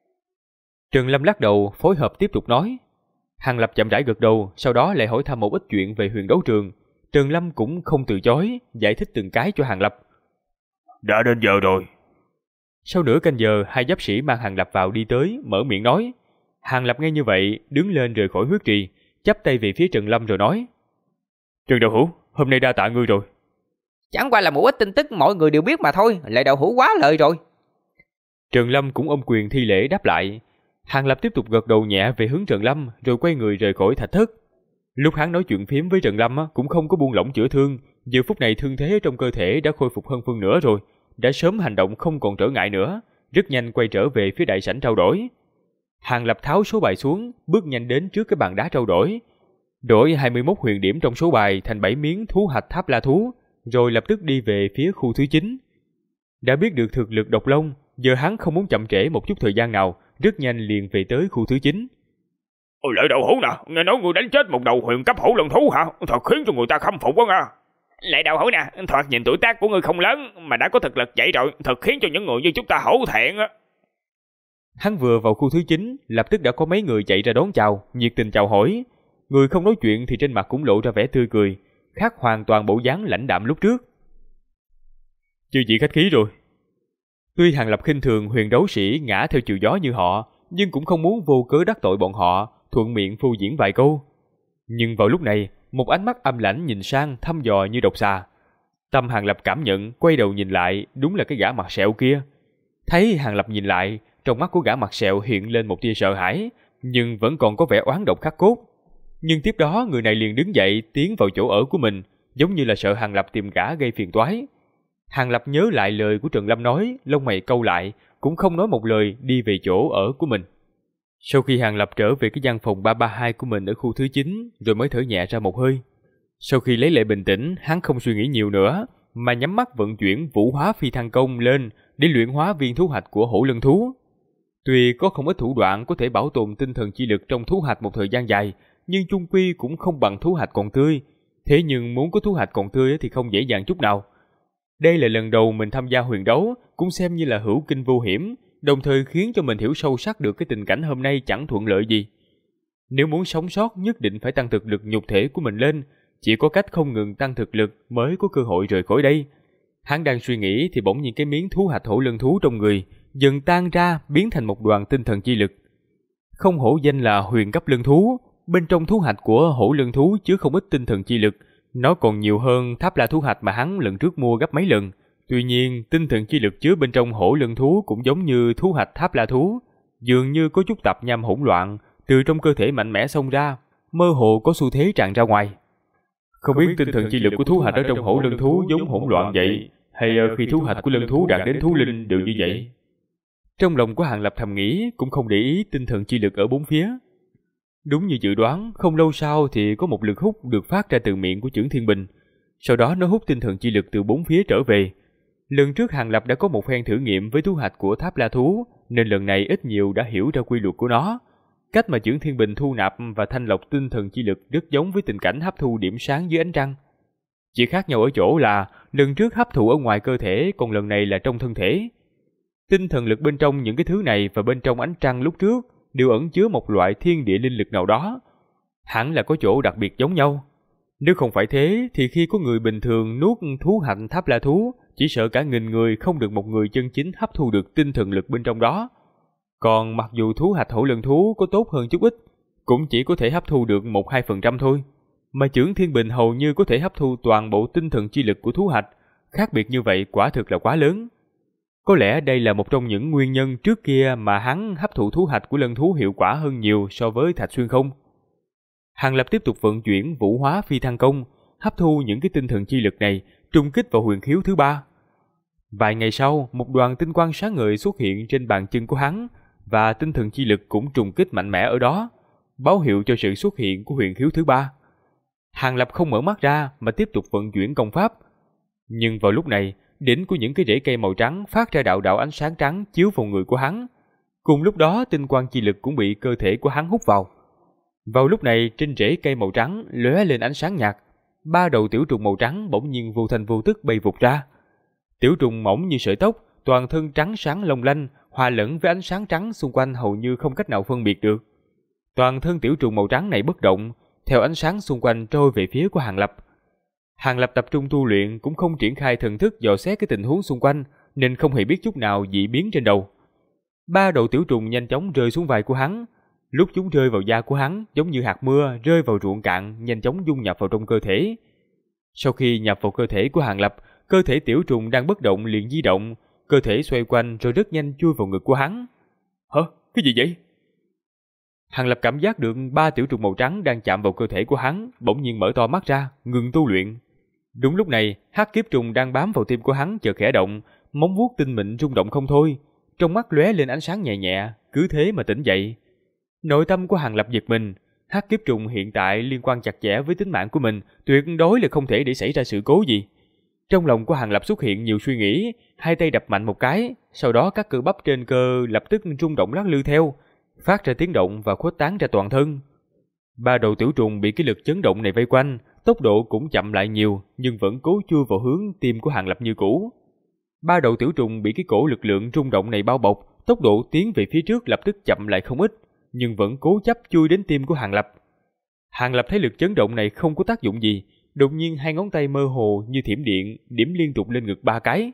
Trần Lâm lắc đầu, phối hợp tiếp tục nói. Hàng Lập chậm rãi gật đầu, sau đó lại hỏi thăm một ít chuyện về huyền đấu trường. Trần Lâm cũng không từ chối, giải thích từng cái cho Hàng Lập. Đã đến giờ rồi. Sau nửa canh giờ, hai giáp sĩ mang Hàng Lập vào đi tới, mở miệng nói. Hàng Lập nghe như vậy, đứng lên rời khỏi huyết trì, chắp tay về phía Trần Lâm rồi nói. Trần đạo hữu, hôm nay đa tạ ngươi rồi. Chẳng qua là một ít tin tức mọi người đều biết mà thôi, lại đạo hữu quá lợi rồi. Trần Lâm cũng ôm quyền thi lễ đáp lại. Hàng Lập tiếp tục gật đầu nhẹ về hướng Trần Lâm rồi quay người rời khỏi thạch thất. Lúc hắn nói chuyện phiếm với Trần Lâm cũng không có buông lỏng chữa thương, giờ phút này thương thế trong cơ thể đã khôi phục hơn phân nửa rồi, đã sớm hành động không còn trở ngại nữa, rất nhanh quay trở về phía đại sảnh trao đổi. Hàng Lập tháo số bài xuống, bước nhanh đến trước cái bàn đá trao đổi, đổi 21 huyền điểm trong số bài thành 7 miếng thú hạch tháp la thú, rồi lập tức đi về phía khu thứ 9. Đã biết được thực lực độc long, giờ hắn không muốn chậm trễ một chút thời gian nào, rất nhanh liền về tới khu thứ 9. Ôi lợi đạo hữu nè, nghe nói người đánh chết một đầu huyền cấp hổ lần thú hả? Thật khiến cho người ta khâm phục quá nha. Lại đạo hữu nè, thoạt nhìn tuổi tác của ngươi không lớn mà đã có thực lực vậy rồi, thật khiến cho những người như chúng ta hổ thẹn á. Hắn vừa vào khu thứ 9, lập tức đã có mấy người chạy ra đón chào, nhiệt tình chào hỏi. Người không nói chuyện thì trên mặt cũng lộ ra vẻ tươi cười, khác hoàn toàn bộ dáng lãnh đạm lúc trước. Chư vị khách khí rồi. Tuy Hàng Lập khinh thường huyền đấu sĩ ngã theo chiều gió như họ, nhưng cũng không muốn vô cớ đắc tội bọn họ, thuận miệng phô diễn vài câu. Nhưng vào lúc này, một ánh mắt âm lãnh nhìn sang thăm dò như độc xà. Tâm Hàng Lập cảm nhận, quay đầu nhìn lại, đúng là cái gã mặt sẹo kia. Thấy Hàng Lập nhìn lại, trong mắt của gã mặt sẹo hiện lên một tia sợ hãi, nhưng vẫn còn có vẻ oán độc khắc cốt. Nhưng tiếp đó người này liền đứng dậy tiến vào chỗ ở của mình, giống như là sợ Hàng Lập tìm gã gây phiền toái. Hàng Lập nhớ lại lời của Trần Lâm nói, lông mày cau lại, cũng không nói một lời đi về chỗ ở của mình. Sau khi Hàng Lập trở về cái gian phòng 332 của mình ở khu thứ 9, rồi mới thở nhẹ ra một hơi. Sau khi lấy lại bình tĩnh, hắn không suy nghĩ nhiều nữa, mà nhắm mắt vận chuyển vũ hóa phi thăng công lên để luyện hóa viên thú hạch của hổ lân thú. Tuy có không ít thủ đoạn có thể bảo tồn tinh thần chi lực trong thú hạch một thời gian dài, nhưng chung quy cũng không bằng thú hạch còn tươi. Thế nhưng muốn có thú hạch còn tươi thì không dễ dàng chút nào. Đây là lần đầu mình tham gia huyền đấu, cũng xem như là hữu kinh vô hiểm, đồng thời khiến cho mình hiểu sâu sắc được cái tình cảnh hôm nay chẳng thuận lợi gì. Nếu muốn sống sót nhất định phải tăng thực lực nhục thể của mình lên, chỉ có cách không ngừng tăng thực lực mới có cơ hội rời khỏi đây. Hắn đang suy nghĩ thì bỗng nhiên cái miếng thú hạch hổ lân thú trong người dần tan ra, biến thành một đoàn tinh thần chi lực. Không hổ danh là huyền cấp lân thú, bên trong thú hạch của hổ lân thú chứa không ít tinh thần chi lực, nó còn nhiều hơn tháp la thú hạch mà hắn lần trước mua gấp mấy lần. Tuy nhiên, tinh thần chi lực chứa bên trong hổ lân thú cũng giống như thú hạch tháp la thú, dường như có chút tạp nham hỗn loạn từ trong cơ thể mạnh mẽ xông ra, mơ hồ có xu thế tràn ra ngoài. Không biết tinh thần chi lực của thú hạch ở trong hổ lân thú giống hỗn loạn vậy, hay khi thú hạch của lân thú đạt đến thú linh đều như vậy? Trong lòng của Hàng Lập thầm nghĩ, cũng không để ý tinh thần chi lực ở bốn phía. Đúng như dự đoán, không lâu sau thì có một lực hút được phát ra từ miệng của Chưởng Thiên Bình. Sau đó nó hút tinh thần chi lực từ bốn phía trở về. Lần trước Hàng Lập đã có một phen thử nghiệm với thú hạch của tháp la thú, nên lần này ít nhiều đã hiểu ra quy luật của nó. Cách mà Chưởng Thiên Bình thu nạp và thanh lọc tinh thần chi lực rất giống với tình cảnh hấp thu điểm sáng dưới ánh trăng. Chỉ khác nhau ở chỗ là lần trước hấp thụ ở ngoài cơ thể, còn lần này là trong thân thể. Tinh thần lực bên trong những cái thứ này và bên trong ánh trăng lúc trước đều ẩn chứa một loại thiên địa linh lực nào đó. Hẳn là có chỗ đặc biệt giống nhau. Nếu không phải thế thì khi có người bình thường nuốt thú hạch tháp la thú, chỉ sợ cả nghìn người không được một người chân chính hấp thu được tinh thần lực bên trong đó. Còn mặc dù thú hạch hổ lân thú có tốt hơn chút ít, cũng chỉ có thể hấp thu được 1-2% thôi. Mà Chưởng Thiên Bình hầu như có thể hấp thu toàn bộ tinh thần chi lực của thú hạch, khác biệt như vậy quả thực là quá lớn. Có lẽ đây là một trong những nguyên nhân trước kia mà hắn hấp thụ thú hạch của lân thú hiệu quả hơn nhiều so với Thạch Xuyên Không. Hàng Lập tiếp tục vận chuyển vũ hóa phi thăng công, hấp thu những cái tinh thần chi lực này, trùng kích vào huyền khiếu thứ 3. Vài ngày sau, một đoàn tinh quang sáng ngời xuất hiện trên bàn chân của hắn, và tinh thần chi lực cũng trùng kích mạnh mẽ ở đó, báo hiệu cho sự xuất hiện của huyền khiếu thứ 3. Hàng Lập không mở mắt ra mà tiếp tục vận chuyển công pháp. Nhưng vào lúc này, đỉnh của những cái rễ cây màu trắng phát ra đạo đạo ánh sáng trắng chiếu vào người của hắn. Cùng lúc đó, tinh quang chi lực cũng bị cơ thể của hắn hút vào. Vào lúc này, trên rễ cây màu trắng lóe lên ánh sáng nhạt, 3 đầu tiểu trùng màu trắng bỗng nhiên vô thanh vô tức bay vụt ra. Tiểu trùng mỏng như sợi tóc, toàn thân trắng sáng long lanh, hòa lẫn với ánh sáng trắng xung quanh hầu như không cách nào phân biệt được. Toàn thân tiểu trùng màu trắng này bất động, theo ánh sáng xung quanh trôi về phía của Hàng Lập. Hàng Lập tập trung tu luyện cũng không triển khai thần thức dò xét cái tình huống xung quanh, nên không hề biết chút nào dị biến trên đầu. 3 đầu tiểu trùng nhanh chóng rơi xuống vai của hắn. Lúc chúng rơi vào da của hắn, giống như hạt mưa rơi vào ruộng cạn, nhanh chóng dung nhập vào trong cơ thể. Sau khi nhập vào cơ thể của Hàng Lập, cơ thể tiểu trùng đang bất động liền di động, cơ thể xoay quanh rồi rất nhanh chui vào ngực của hắn. Hả? Cái gì vậy? Hàng Lập cảm giác được 3 tiểu trùng màu trắng đang chạm vào cơ thể của hắn, bỗng nhiên mở to mắt ra, ngừng tu luyện. Đúng lúc này, hắc kiếp trùng đang bám vào tim của hắn chợt khẽ động, móng vuốt tinh mịn rung động không thôi, trong mắt lóe lên ánh sáng nhẹ nhẹ, cứ thế mà tỉnh dậy. Nội tâm của Hàng Lập giật mình, hắc kiếp trùng hiện tại liên quan chặt chẽ với tính mạng của mình, tuyệt đối là không thể để xảy ra sự cố gì. Trong lòng của Hàng Lập xuất hiện nhiều suy nghĩ, hai tay đập mạnh một cái, sau đó các cơ bắp trên cơ lập tức rung động lắc lư theo, phát ra tiếng động và khuếch tán ra toàn thân. 3 đầu tiểu trùng bị cái lực chấn động này vây quanh, tốc độ cũng chậm lại nhiều, nhưng vẫn cố chui vào hướng tim của Hàng Lập như cũ. 3 đầu tiểu trùng bị cái cổ lực lượng rung động này bao bọc, tốc độ tiến về phía trước lập tức chậm lại không ít, nhưng vẫn cố chấp chui đến tim của Hàng Lập. Hàng Lập thấy lực chấn động này không có tác dụng gì, đột nhiên hai ngón tay mơ hồ như thiểm điện điểm liên tục lên ngực 3 cái.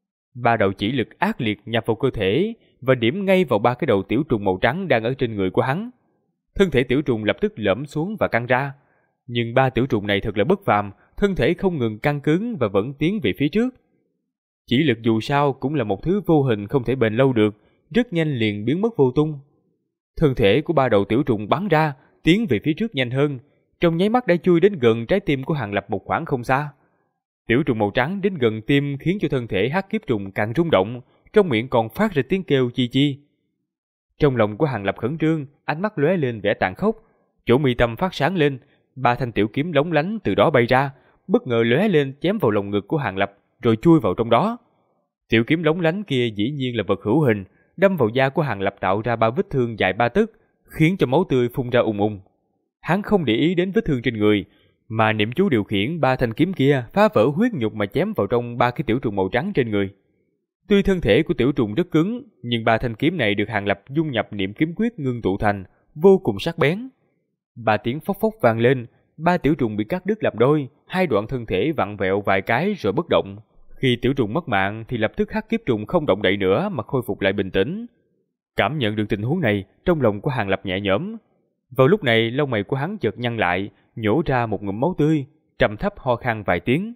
3 đầu chỉ lực ác liệt nhập vào cơ thể và điểm ngay vào 3 cái đầu tiểu trùng màu trắng đang ở trên người của hắn. Thân thể tiểu trùng lập tức lõm xuống và căng ra, nhưng 3 tiểu trùng này thật là bất phàm, thân thể không ngừng căng cứng và vẫn tiến về phía trước. Chỉ lực dù sao cũng là một thứ vô hình không thể bền lâu được, rất nhanh liền biến mất vô tung. Thân thể của 3 đầu tiểu trùng bắn ra, tiến về phía trước nhanh hơn, trong nháy mắt đã chui đến gần trái tim của Hàng Lập một khoảng không xa. Tiểu trùng màu trắng đến gần tim khiến cho thân thể hắc kiếp trùng càng rung động, trong miệng còn phát ra tiếng kêu chi chi. Trong lòng của Hàng Lập khẩn trương, ánh mắt lóe lên vẻ tàn khốc, chỗ mi tâm phát sáng lên, 3 thanh tiểu kiếm lóng lánh từ đó bay ra, bất ngờ lóe lên chém vào lồng ngực của Hàng Lập, rồi chui vào trong đó. Tiểu kiếm lóng lánh kia dĩ nhiên là vật hữu hình, đâm vào da của Hàng Lập tạo ra 3 vết thương dài 3 tấc, khiến cho máu tươi phun ra ùng ùng. Hắn không để ý đến vết thương trên người, mà niệm chú điều khiển 3 thanh kiếm kia phá vỡ huyết nhục mà chém vào trong 3 cái tiểu trùng màu trắng trên người. Tuy thân thể của tiểu trùng rất cứng, nhưng 3 thanh kiếm này được Hàng Lập dung nhập niệm kiếm quyết ngưng tụ thành, vô cùng sắc bén. 3 tiếng phốc phốc vang lên, 3 tiểu trùng bị cắt đứt làm đôi, 2 đoạn thân thể vặn vẹo vài cái rồi bất động. Khi tiểu trùng mất mạng thì lập tức hắc kiếp trùng không động đậy nữa mà khôi phục lại bình tĩnh. Cảm nhận được tình huống này, trong lòng của Hàng Lập nhẹ nhõm. Vào lúc này, lông mày của hắn chợt nhăn lại, nhổ ra một ngụm máu tươi, trầm thấp ho khan vài tiếng.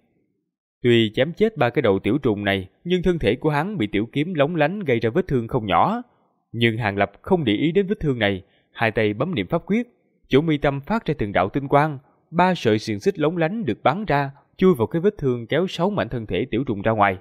Tuy chém chết 3 cái đầu tiểu trùng này, nhưng thân thể của hắn bị tiểu kiếm lóng lánh gây ra vết thương không nhỏ. Nhưng Hàng Lập không để ý đến vết thương này, hai tay bấm niệm pháp quyết, chỗ mi tâm phát ra từng đạo tinh quang, 3 sợi xiềng xích lóng lánh được bắn ra, chui vào cái vết thương kéo 6 mảnh thân thể tiểu trùng ra ngoài.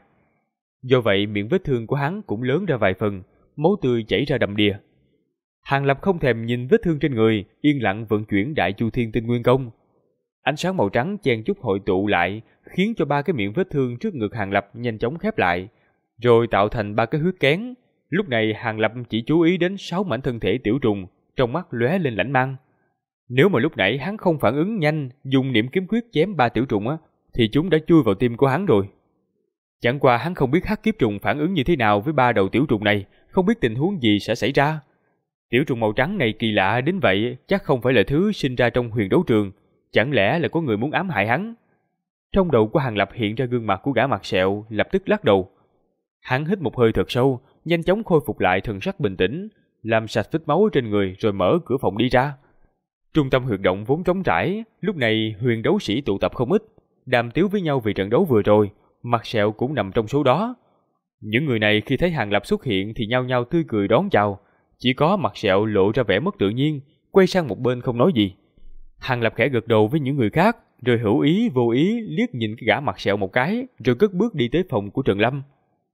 Do vậy, miệng vết thương của hắn cũng lớn ra vài phần, máu tươi chảy ra đầm đìa. Hàng Lập không thèm nhìn vết thương trên người, yên lặng vận chuyển Đại Chu Thiên Tinh Nguyên Công. Ánh sáng màu trắng chen chúc hội tụ lại, khiến cho 3 cái miệng vết thương trước ngực Hàng Lập nhanh chóng khép lại, rồi tạo thành 3 cái huyết kén. Lúc này Hàng Lập chỉ chú ý đến 6 mảnh thân thể tiểu trùng, trong mắt lóe lên lãnh mang. Nếu mà lúc nãy hắn không phản ứng nhanh, dùng niệm kiếm quyết chém 3 tiểu trùng thì chúng đã chui vào tim của hắn rồi. Chẳng qua hắn không biết hắc kiếp trùng phản ứng như thế nào với 3 đầu tiểu trùng này, không biết tình huống gì sẽ xảy ra. Tiểu trùng màu trắng này kỳ lạ đến vậy, chắc không phải là thứ sinh ra trong huyền đấu trường, chẳng lẽ là có người muốn ám hại hắn? Trong đầu của Hàng Lập hiện ra gương mặt của gã mặt sẹo, lập tức lắc đầu. Hắn hít một hơi thật sâu, nhanh chóng khôi phục lại thần sắc bình tĩnh, làm sạch vết máu trên người rồi mở cửa phòng đi ra. Trung tâm huyệt động vốn trống trải, lúc này huyền đấu sĩ tụ tập không ít, đàm tiếu với nhau vì trận đấu vừa rồi, mặt sẹo cũng nằm trong số đó. Những người này khi thấy Hàng Lập xuất hiện thì nhao nhao tươi cười đón chào, chỉ có mặt sẹo lộ ra vẻ mất tự nhiên, quay sang một bên không nói gì. Hàng Lập khẽ gật đầu với những người khác, rồi hữu ý vô ý liếc nhìn cái gã mặt sẹo một cái, rồi cất bước đi tới phòng của Trần Lâm.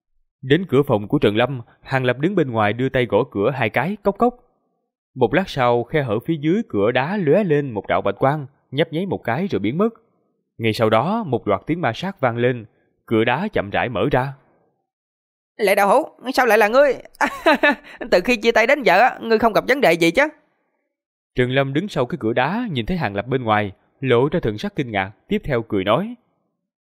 Đến cửa phòng của Trần Lâm, Hàng Lập đứng bên ngoài đưa tay gõ cửa 2 cái, cốc cốc. Một lát sau, khe hở phía dưới cửa đá lóe lên một đạo bạch quang, nhấp nháy một cái rồi biến mất. Ngay sau đó, một loạt tiếng ma sát vang lên, cửa đá chậm rãi mở ra. Lệ Đạo Hữu, sao lại là ngươi? Từ khi chia tay đến giờ, ngươi không gặp vấn đề gì chứ? Trần Lâm đứng sau cái cửa đá, nhìn thấy Hàng Lập bên ngoài, lộ ra thần sắc kinh ngạc, tiếp theo cười nói: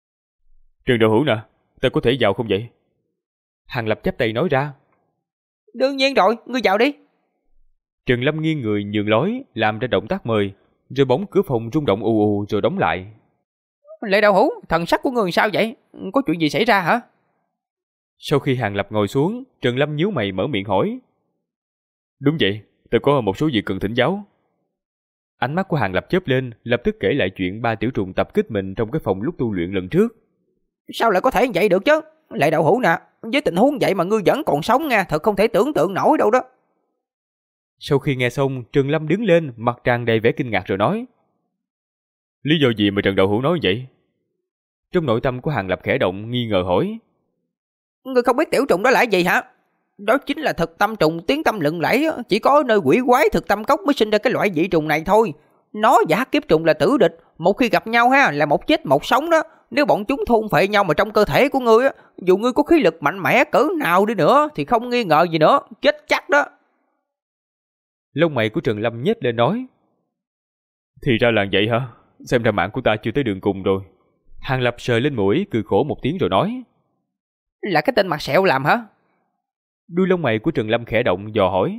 Trần Đạo Hữu nè, ta có thể vào không vậy? Hàng Lập chắp tay nói ra: Đương nhiên rồi, ngươi vào đi. Trần Lâm nghiêng người nhường lối, làm ra động tác mời, rồi bỗng cửa phòng rung động ù ù rồi đóng lại. Lệ Đạo Hữu, thần sắc của ngươi sao vậy? Có chuyện gì xảy ra hả? Sau khi Hàng Lập ngồi xuống, Trần Lâm nhíu mày mở miệng hỏi. Đúng vậy, tôi có một số việc cần thỉnh giáo. Ánh mắt của Hàng Lập chớp lên, lập tức kể lại chuyện 3 tiểu trùng tập kích mình trong cái phòng lúc tu luyện lần trước. Sao lại có thể vậy được chứ? Lệ Đạo Hữu nè, với tình huống vậy mà ngươi vẫn còn sống nha, thật không thể tưởng tượng nổi đâu đó. Sau khi nghe xong, Trần Lâm đứng lên, mặt tràn đầy vẻ kinh ngạc rồi nói. Lý do gì mà Trần Đạo Hữu nói vậy? Trong nội tâm của Hàng Lập khẽ động, nghi ngờ hỏi. Ngươi không biết tiểu trùng đó là gì hả? Đó chính là thực tâm trùng tiếng tâm lừng lẫy, chỉ có nơi quỷ quái thực tâm cốc mới sinh ra cái loại dị trùng này thôi. Nó và hắc kiếp trùng là tử địch, một khi gặp nhau ha là một chết một sống đó. Nếu bọn chúng thôn phệ nhau mà trong cơ thể của ngươi, dù ngươi có khí lực mạnh mẽ cỡ nào đi nữa thì không nghi ngờ gì nữa, chết chắc đó. Lông mày của Trần Lâm nhếch lên nói. Thì ra là vậy hả? Xem ra mạng của ta chưa tới đường cùng rồi. Hàng Lập sờ lên mũi, cười khổ một tiếng rồi nói. Là cái tên mặt sẹo làm hả? Đuôi lông mày của Trần Lâm khẽ động dò hỏi.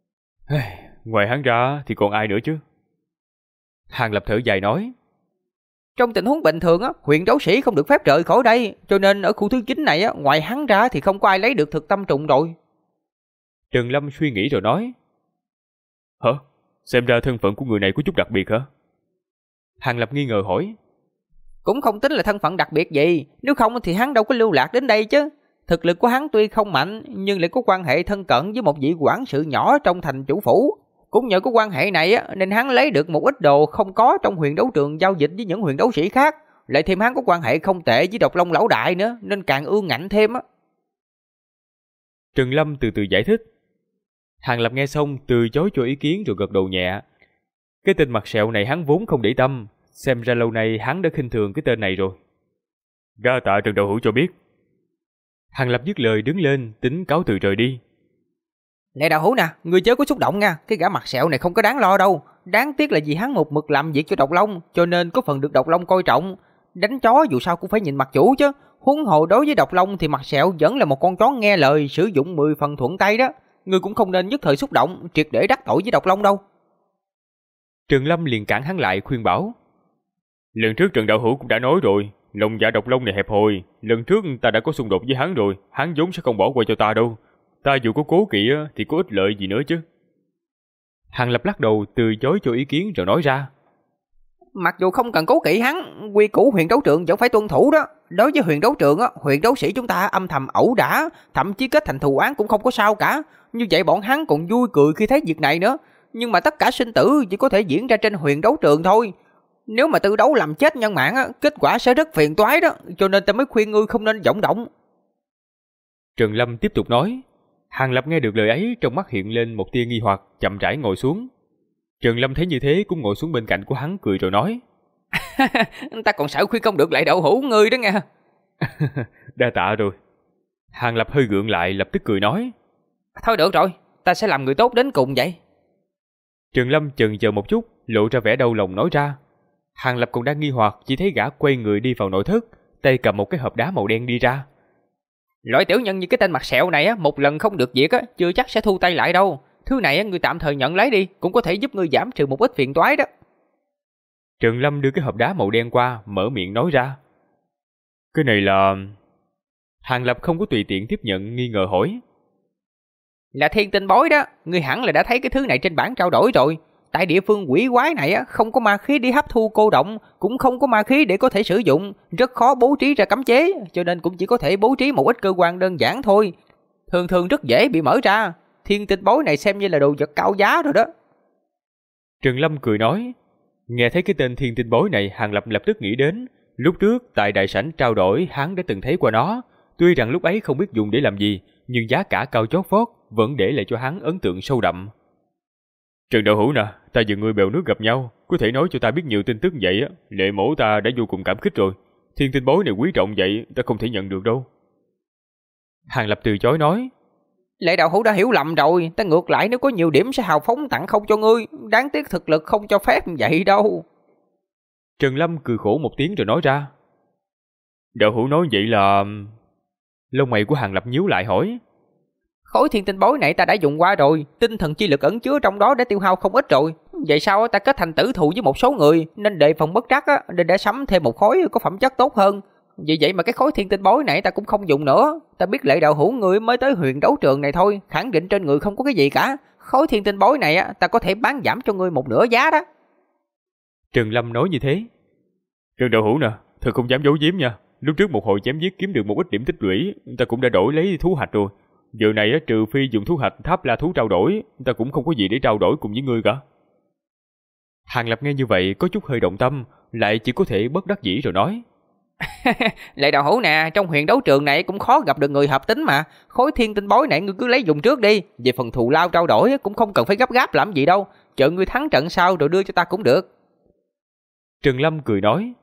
Ngoài hắn ra thì còn ai nữa chứ? Hàng Lập thở dài nói. Trong tình huống bình thường, huyền đấu sĩ không được phép rời khỏi đây, cho nên ở khu thứ 9 này, ngoài hắn ra thì không có ai lấy được thực tâm trùng rồi. Trần Lâm suy nghĩ rồi nói. Hả? Xem ra thân phận của người này có chút đặc biệt hả? Hàng Lập nghi ngờ hỏi. Cũng không tính là thân phận đặc biệt gì, nếu không thì hắn đâu có lưu lạc đến đây chứ. Thực lực của hắn tuy không mạnh, nhưng lại có quan hệ thân cận với một vị quản sự nhỏ trong thành chủ phủ. Cũng nhờ có quan hệ này nên hắn lấy được một ít đồ không có trong huyền đấu trường giao dịch với những huyền đấu sĩ khác. Lại thêm hắn có quan hệ không tệ với Độc Long lão đại nữa, nên càng ương ngạnh thêm á. Trần Lâm từ từ giải thích. Hàng Lập nghe xong từ chối cho ý kiến rồi gật đầu nhẹ. Cái tên mặt sẹo này hắn vốn không để tâm, xem ra lâu nay hắn đã khinh thường cái tên này rồi. Đa tạ Trần Đạo Hữu cho biết. Hàng Lập dứt lời đứng lên, tính cáo từ rời đi. Lệ Đạo Hữu nè, ngươi chớ có xúc động nha, cái gã mặt sẹo này không có đáng lo đâu. Đáng tiếc là vì hắn một mực làm việc cho Độc Long, cho nên có phần được Độc Long coi trọng. Đánh chó dù sao cũng phải nhìn mặt chủ chứ. Huống hồ đối với Độc Long thì mặt sẹo vẫn là một con chó nghe lời, sử dụng 10 phần thuận tay đó. Ngươi cũng không nên nhất thời xúc động, triệt để đắc tội với Độc Long đâu. Trần Lâm liền cản hắn lại khuyên bảo. Lần trước Trần Đạo Hữu cũng đã nói rồi, lòng dạ Độc Long này hẹp hòi. Lần trước ta đã có xung đột với hắn rồi, hắn vốn sẽ không bỏ qua cho ta đâu. Ta dù có cố kỵ thì có ích lợi gì nữa chứ. Hàng Lập lắc đầu từ chối cho ý kiến rồi nói ra. Mặc dù không cần cố kỵ hắn, quy củ huyền đấu trường vẫn phải tuân thủ đó. Đối với huyền đấu trường, huyền đấu sĩ chúng ta âm thầm ẩu đả, thậm chí kết thành thù oán cũng không có sao cả. Như vậy bọn hắn còn vui cười khi thấy việc này nữa. Nhưng mà tất cả sinh tử chỉ có thể diễn ra trên huyền đấu trường thôi. Nếu mà tư đấu làm chết nhân mạng, kết quả sẽ rất phiền toái đó. Cho nên ta mới khuyên ngươi không nên vọng động. Trần Lâm tiếp tục nói. Hàng Lập nghe được lời ấy, trong mắt hiện lên một tia nghi hoặc, chậm rãi ngồi xuống. Trần Lâm thấy như thế cũng ngồi xuống bên cạnh của hắn cười rồi nói. Ta còn sợ khuyên không được Lệ Đạo Hữu ngươi đó nghe. Đa tạ rồi. Hàng Lập hơi gượng lại, lập tức cười nói. Thôi được rồi, ta sẽ làm người tốt đến cùng vậy. Trần Lâm chần chờ một chút, lộ ra vẻ đau lòng nói ra. Hàng Lập còn đang nghi hoặc, chỉ thấy gã quay người đi vào nội thất, tay cầm một cái hộp đá màu đen đi ra. Loại tiểu nhân như cái tên mặt sẹo này một lần không được việc chưa chắc sẽ thu tay lại đâu. Thứ này người tạm thời nhận lấy đi, cũng có thể giúp ngươi giảm trừ một ít phiền toái đó. Trần Lâm đưa cái hộp đá màu đen qua, mở miệng nói ra. Cái này là... Hàng Lập không có tùy tiện tiếp nhận, nghi ngờ hỏi. Là thiên tinh bối đó, ngươi hẳn là đã thấy cái thứ này trên bảng trao đổi rồi. Tại địa phương quỷ quái này không có ma khí để hấp thu cô động, cũng không có ma khí để có thể sử dụng, rất khó bố trí ra cấm chế, cho nên cũng chỉ có thể bố trí một ít cơ quan đơn giản thôi. Thường thường rất dễ bị mở ra. Thiên tinh bối này xem như là đồ vật cao giá rồi đó. Trần Lâm cười nói. Nghe thấy cái tên thiên tinh bối này, Hàng Lập lập tức nghĩ đến lúc trước tại đại sảnh trao đổi hắn đã từng thấy qua nó. Tuy rằng lúc ấy không biết dùng để làm gì, nhưng giá cả cao chót vót vẫn để lại cho hắn ấn tượng sâu đậm. Trần Đạo Hữu nè, ta và ngươi bèo nước gặp nhau, có thể nói cho ta biết nhiều tin tức vậy Lệ mổ ta đã vô cùng cảm kích rồi. Thiên tinh bối này quý trọng vậy, ta không thể nhận được đâu. Hàng Lập từ chối nói. Lệ Đạo Hữu đã hiểu lầm rồi, ta ngược lại nếu có nhiều điểm sẽ hào phóng tặng không cho ngươi, đáng tiếc thực lực không cho phép vậy đâu. Trần Lâm cười khổ một tiếng rồi nói ra. Đạo Hữu nói vậy là... Lông mày của Hàng Lập nhíu lại hỏi. Khối thiên tinh bối này ta đã dùng qua rồi, tinh thần chi lực ẩn chứa trong đó đã tiêu hao không ít rồi. Vậy sao ta kết thành tử thù với một số người, nên đề phòng bất trắc nên đã sắm thêm một khối có phẩm chất tốt hơn. Vì vậy mà cái khối thiên tinh bối này ta cũng không dùng nữa. Ta biết Lệ đạo hữu người mới tới huyền đấu trường này thôi, khẳng định trên người không có cái gì cả. Khối thiên tinh bối này ta có thể bán giảm cho ngươi một nửa giá đó. Trần Lâm nói như thế. Trần đạo hữu nè, thật không dám giấu giếm nha. Lúc trước một hồi chém giết kiếm được một ít điểm tích lũy, ta cũng đã đổi lấy thú hạch rồi. Giờ này trừ phi dùng thú hạch tháp la thú trao đổi, ta cũng không có gì để trao đổi cùng với ngươi cả. Hàng Lập nghe như vậy có chút hơi động tâm, lại chỉ có thể bất đắc dĩ rồi nói. Lệ đạo hữu nè, trong huyền đấu trường này cũng khó gặp được người hợp tính mà. Khối thiên tinh bối này ngươi cứ lấy dùng trước đi. Về phần thù lao trao đổi cũng không cần phải gấp gáp làm gì đâu. Chờ ngươi thắng trận sau rồi đưa cho ta cũng được. Trần Lâm cười nói.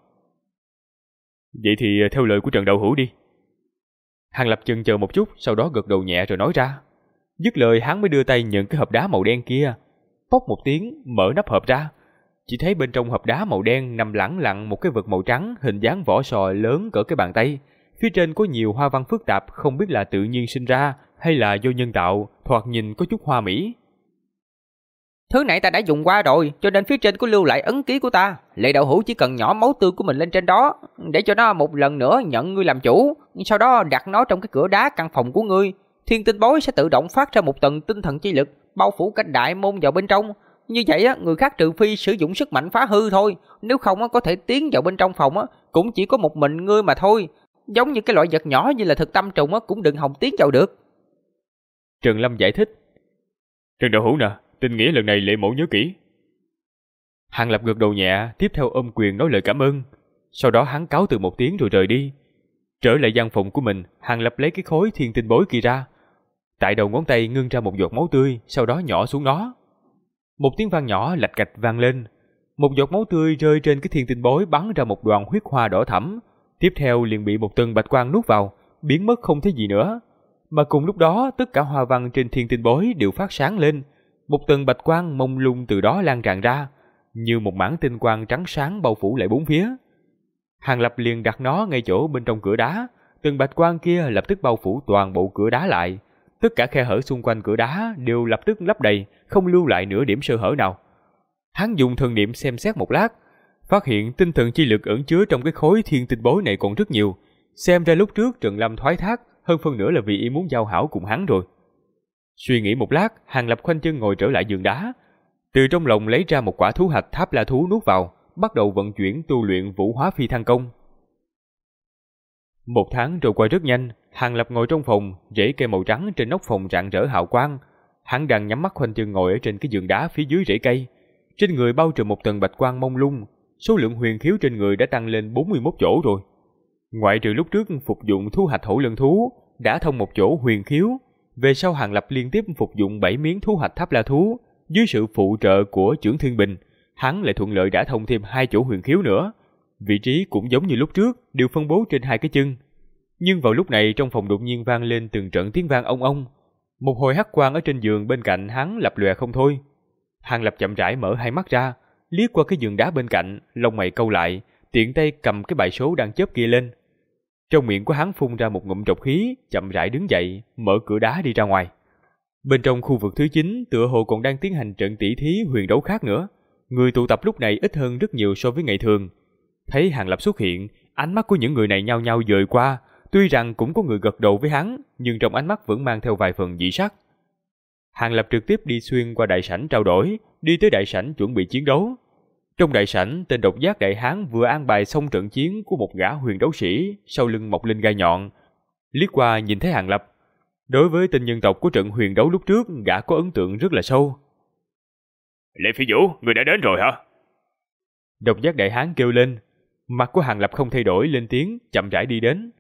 Vậy thì theo lời của Trần đạo hữu đi. Hàng Lập chần chờ một chút, sau đó gật đầu nhẹ rồi nói ra. Dứt lời hắn mới đưa tay nhận cái hộp đá màu đen kia. Pốc một tiếng, mở nắp hộp ra. Chỉ thấy bên trong hộp đá màu đen nằm lẳng lặng một cái vật màu trắng hình dáng vỏ sò lớn cỡ cái bàn tay. Phía trên có nhiều hoa văn phức tạp, không biết là tự nhiên sinh ra hay là do nhân tạo, thoạt nhìn có chút hoa mỹ. Thứ này ta đã dùng qua rồi, cho nên phía trên có lưu lại ấn ký của ta. Lệ đạo hữu chỉ cần nhỏ máu tươi của mình lên trên đó, để cho nó một lần nữa nhận ngươi làm chủ. Sau đó đặt nó trong cái cửa đá căn phòng của ngươi. Thiên tinh bối sẽ tự động phát ra một tầng tinh thần chi lực, bao phủ cả đại môn vào bên trong. Như vậy người khác trừ phi sử dụng sức mạnh phá hư thôi. Nếu không có thể tiến vào bên trong phòng cũng chỉ có một mình ngươi mà thôi. Giống như cái loại vật nhỏ như là thực tâm trùng cũng đừng hòng tiến vào được. Trần Lâm giải thích. Trần đạo hữu nè, tình nghĩa lần này Lệ mẫu nhớ kỹ. Hàng Lập gật đầu nhẹ, tiếp theo ôm quyền nói lời cảm ơn. Sau đó hắn cáo từ một tiếng rồi rời đi. Trở lại gian phòng của mình, Hàng Lập lấy cái khối thiên tinh bối kia ra. Tại đầu ngón tay ngưng ra một giọt máu tươi, sau đó nhỏ xuống nó. Một tiếng vang nhỏ lạch cạch vang lên. Một giọt máu tươi rơi trên cái thiên tinh bối bắn ra một đoàn huyết hoa đỏ thẫm. Tiếp theo liền bị một tầng bạch quang nuốt vào, biến mất không thấy gì nữa. Mà cùng lúc đó tất cả hoa văn trên thiên tinh bối đều phát sáng lên. Một tầng bạch quang mông lung từ đó lan tràn ra, như một mảng tinh quang trắng sáng bao phủ lại bốn phía. Hàng Lập liền đặt nó ngay chỗ bên trong cửa đá. Tầng bạch quang kia lập tức bao phủ toàn bộ cửa đá lại. Tất cả khe hở xung quanh cửa đá đều lập tức lấp đầy, không lưu lại nửa điểm sơ hở nào. Hắn dùng thần niệm xem xét một lát, phát hiện tinh thần chi lực ẩn chứa trong cái khối thiên tinh bối này còn rất nhiều. Xem ra lúc trước Trần Lâm thoái thác, hơn phân nửa là vì y muốn giao hảo cùng hắn rồi. Suy nghĩ một lát, Hàng Lập khoanh chân ngồi trở lại giường đá. Từ trong lòng lấy ra một quả thú hạch tháp la thú nuốt vào, bắt đầu vận chuyển tu luyện vũ hóa phi thăng công. Một tháng trôi qua rất nhanh, Hàng Lập ngồi trong phòng, rễ cây màu trắng trên nóc phòng rạng rỡ hào quang. Hắn đang nhắm mắt khoanh chân ngồi ở trên cái giường đá phía dưới rễ cây. Trên người bao trùm một tầng bạch quang mông lung, số lượng huyền khiếu trên người đã tăng lên 41 chỗ rồi. Ngoại trừ lúc trước phục dụng thú hạch hổ lân thú, đã thông một chỗ huyền khiếu. Về sau Hàng Lập liên tiếp phục dụng 7 miếng thú hạch tháp la thú, dưới sự phụ trợ của Chưởng Thiên Bình, hắn lại thuận lợi đã thông thêm 2 chỗ huyền khiếu nữa. Vị trí cũng giống như lúc trước, đều phân bố trên 2 cái chân. Nhưng vào lúc này trong phòng đột nhiên vang lên từng trận tiếng vang ong ong. Một hồi hắc quang ở trên giường bên cạnh hắn lập lòe không thôi. Hàng Lập chậm rãi mở hai mắt ra, liếc qua cái giường đá bên cạnh, lông mày cau lại, tiện tay cầm cái bài số đang chớp kia lên. Trong miệng của hắn phun ra một ngụm trọc khí, chậm rãi đứng dậy, mở cửa đá đi ra ngoài. Bên trong khu vực thứ 9 tựa hồ còn đang tiến hành trận tỷ thí huyền đấu khác nữa. Người tụ tập lúc này ít hơn rất nhiều so với ngày thường. Thấy Hàng Lập xuất hiện, ánh mắt của những người này nhao nhao dời qua. Tuy rằng cũng có người gật đầu với hắn, nhưng trong ánh mắt vẫn mang theo vài phần dị sắc. Hàng Lập trực tiếp đi xuyên qua đại sảnh trao đổi, đi tới đại sảnh chuẩn bị chiến đấu. Trong đại sảnh, tên độc giác đại hán vừa an bài xong trận chiến của một gã huyền đấu sĩ, sau lưng mọc lên gai nhọn. Liếc qua nhìn thấy Hàng Lập. Đối với tên nhân tộc của trận huyền đấu lúc trước, gã có ấn tượng rất là sâu. Lệ Phi Vũ, người đã đến rồi hả? Độc giác đại hán kêu lên. Mặt của Hàng Lập không thay đổi, lên tiếng, chậm rãi đi đến.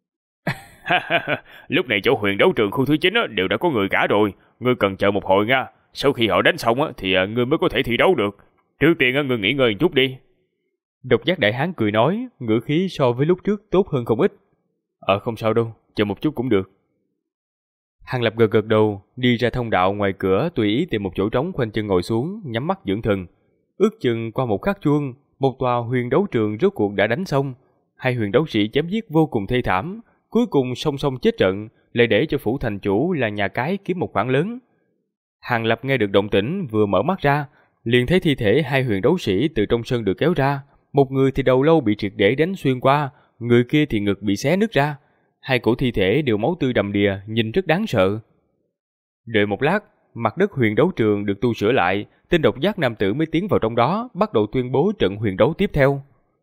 Lúc này chỗ huyền đấu trường khu thứ 9 đều đã có người cả rồi. Ngươi cần chờ một hồi nha. Sau khi họ đánh xong thì ngươi mới có thể thi đấu được. Trước tiên ngươi nghỉ ngơi một chút đi. Độc giác đại hán cười nói, ngữ khí so với lúc trước tốt hơn không ít. Không sao đâu, chờ một chút cũng được. Hàng Lập gật gật đầu, đi ra thông đạo ngoài cửa, tùy ý tìm một chỗ trống khoanh chân ngồi xuống, nhắm mắt dưỡng thần. Ước chừng qua một khắc chuông, một tòa huyền đấu trường rốt cuộc đã đánh xong. Hai huyền đấu sĩ chém giết vô cùng thê thảm, cuối cùng song song chết trận, lại để cho phủ thành chủ là nhà cái kiếm một khoản lớn. Hàng Lập nghe được động tĩnh vừa mở mắt ra, liền thấy thi thể hai huyền đấu sĩ từ trong sân được kéo ra, một người thì đầu lâu bị triệt để đánh xuyên qua, người kia thì ngực bị xé nứt ra. Hai cổ thi thể đều máu tươi đầm đìa, nhìn rất đáng sợ. Đợi một lát, mặt đất huyền đấu trường được tu sửa lại, tên độc giác nam tử mới tiến vào trong đó, bắt đầu tuyên bố trận huyền đấu tiếp theo.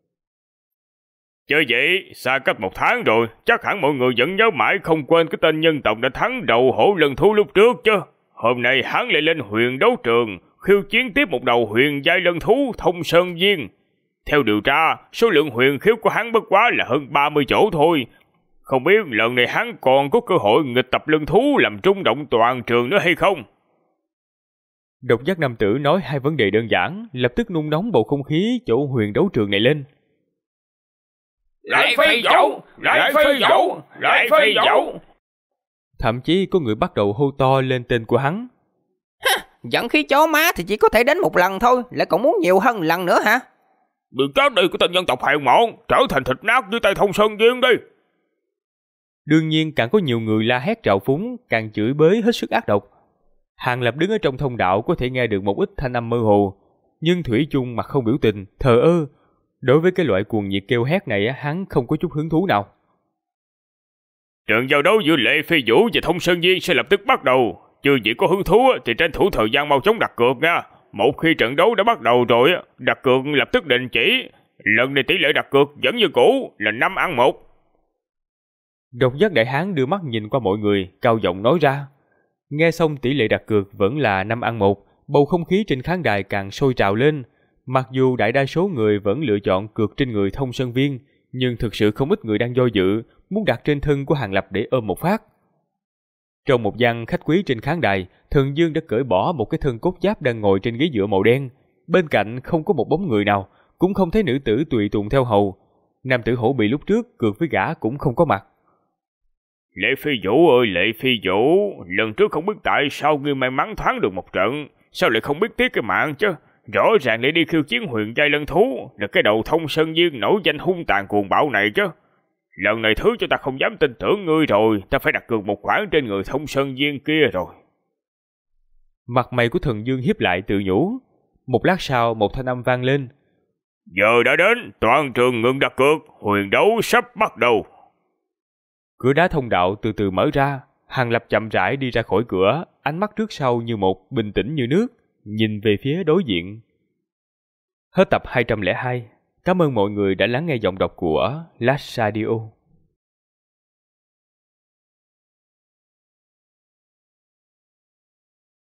Chơi vậy, xa cách 1 tháng rồi, chắc hẳn mọi người vẫn nhớ mãi không quên cái tên nhân tộc đã thắng đầu hổ lân thú lúc trước chứ. Hôm nay hắn lại lên huyền đấu trường, khiêu chiến tiếp một đầu huyền giai lân thú Thông Sơn Viên. Theo điều tra, số lượng huyền khiếu của hắn bất quá là hơn 30 chỗ thôi. Không biết lần này hắn còn có cơ hội nghịch tập lân thú làm rung động toàn trường nữa hay không? Độc giác nam tử nói hai vấn đề đơn giản, lập tức nung nóng bầu không khí chỗ huyền đấu trường này lên. Lại phi dẫu! Lại phi dẫu! Lại phi dẫu! Thậm chí có người bắt đầu hô to lên tên của hắn. Giận khí chó má thì chỉ có thể đến một lần thôi, lại còn muốn nhiều hơn lần nữa hả? Đừng chết đi của tên nhân tộc hèn mọn, trở thành thịt nát dưới tay Thông Sơn Viên đi! Đương nhiên càng có nhiều người la hét trào phúng, càng chửi bới hết sức ác độc. Hàng Lập đứng ở trong thông đạo có thể nghe được một ít thanh âm mơ hồ, nhưng thủy chung mặt không biểu tình, thờ ơ. Đối với cái loại cuồng nhiệt kêu hét này, hắn không có chút hứng thú nào. Trận giao đấu giữa Lệ Phi Vũ và Thông Sơn Viên sẽ lập tức bắt đầu. Chưa chỉ có hứng thú thì tranh thủ thời gian mau chóng đặt cược nha. Một khi trận đấu đã bắt đầu rồi, đặt cược lập tức đình chỉ. Lần này tỷ lệ đặt cược vẫn như cũ là 5-1. Độc giác đại hán đưa mắt nhìn qua mọi người, cao giọng nói ra. Nghe xong tỷ lệ đặt cược vẫn là 5-1, bầu không khí trên khán đài càng sôi trào lên. Mặc dù đại đa số người vẫn lựa chọn cược trên người Thông Sơn Viên, nhưng thực sự không ít người đang do dự, muốn đặt trên thân của Hàng Lập để ôm một phát. Trong một gian khách quý trên khán đài, Thần Dương đã cởi bỏ một cái thân cốt giáp đang ngồi trên ghế dựa màu đen. Bên cạnh không có một bóng người nào, cũng không thấy nữ tử tùy tùng theo hầu. Nam tử hổ bị lúc trước cược với gã cũng không có mặt. Lệ Phi Vũ ơi, Lệ Phi Vũ, lần trước không biết tại sao ngươi may mắn thắng được một trận, sao lại không biết tiếc cái mạng chứ? Rõ ràng để đi khiêu chiến huyền giai lân thú là cái đầu Thông Sơn Viên nổi danh hung tàn cuồng bạo này chứ. Lần này thứ cho ta không dám tin tưởng ngươi rồi, ta phải đặt cược một khoản trên người Thông Sơn Viên kia rồi. Mặt mày của Thần Dương hiếp lại tự nhủ. Một lát sau một thanh âm vang lên. Giờ đã đến, toàn trường ngừng đặt cược, huyền đấu sắp bắt đầu. Cửa đá thông đạo từ từ mở ra, Hàng Lập chậm rãi đi ra khỏi cửa, ánh mắt trước sau như một, bình tĩnh như nước, nhìn về phía đối diện. Hết tập 202. Cảm ơn mọi người đã lắng nghe giọng đọc của Last Radio.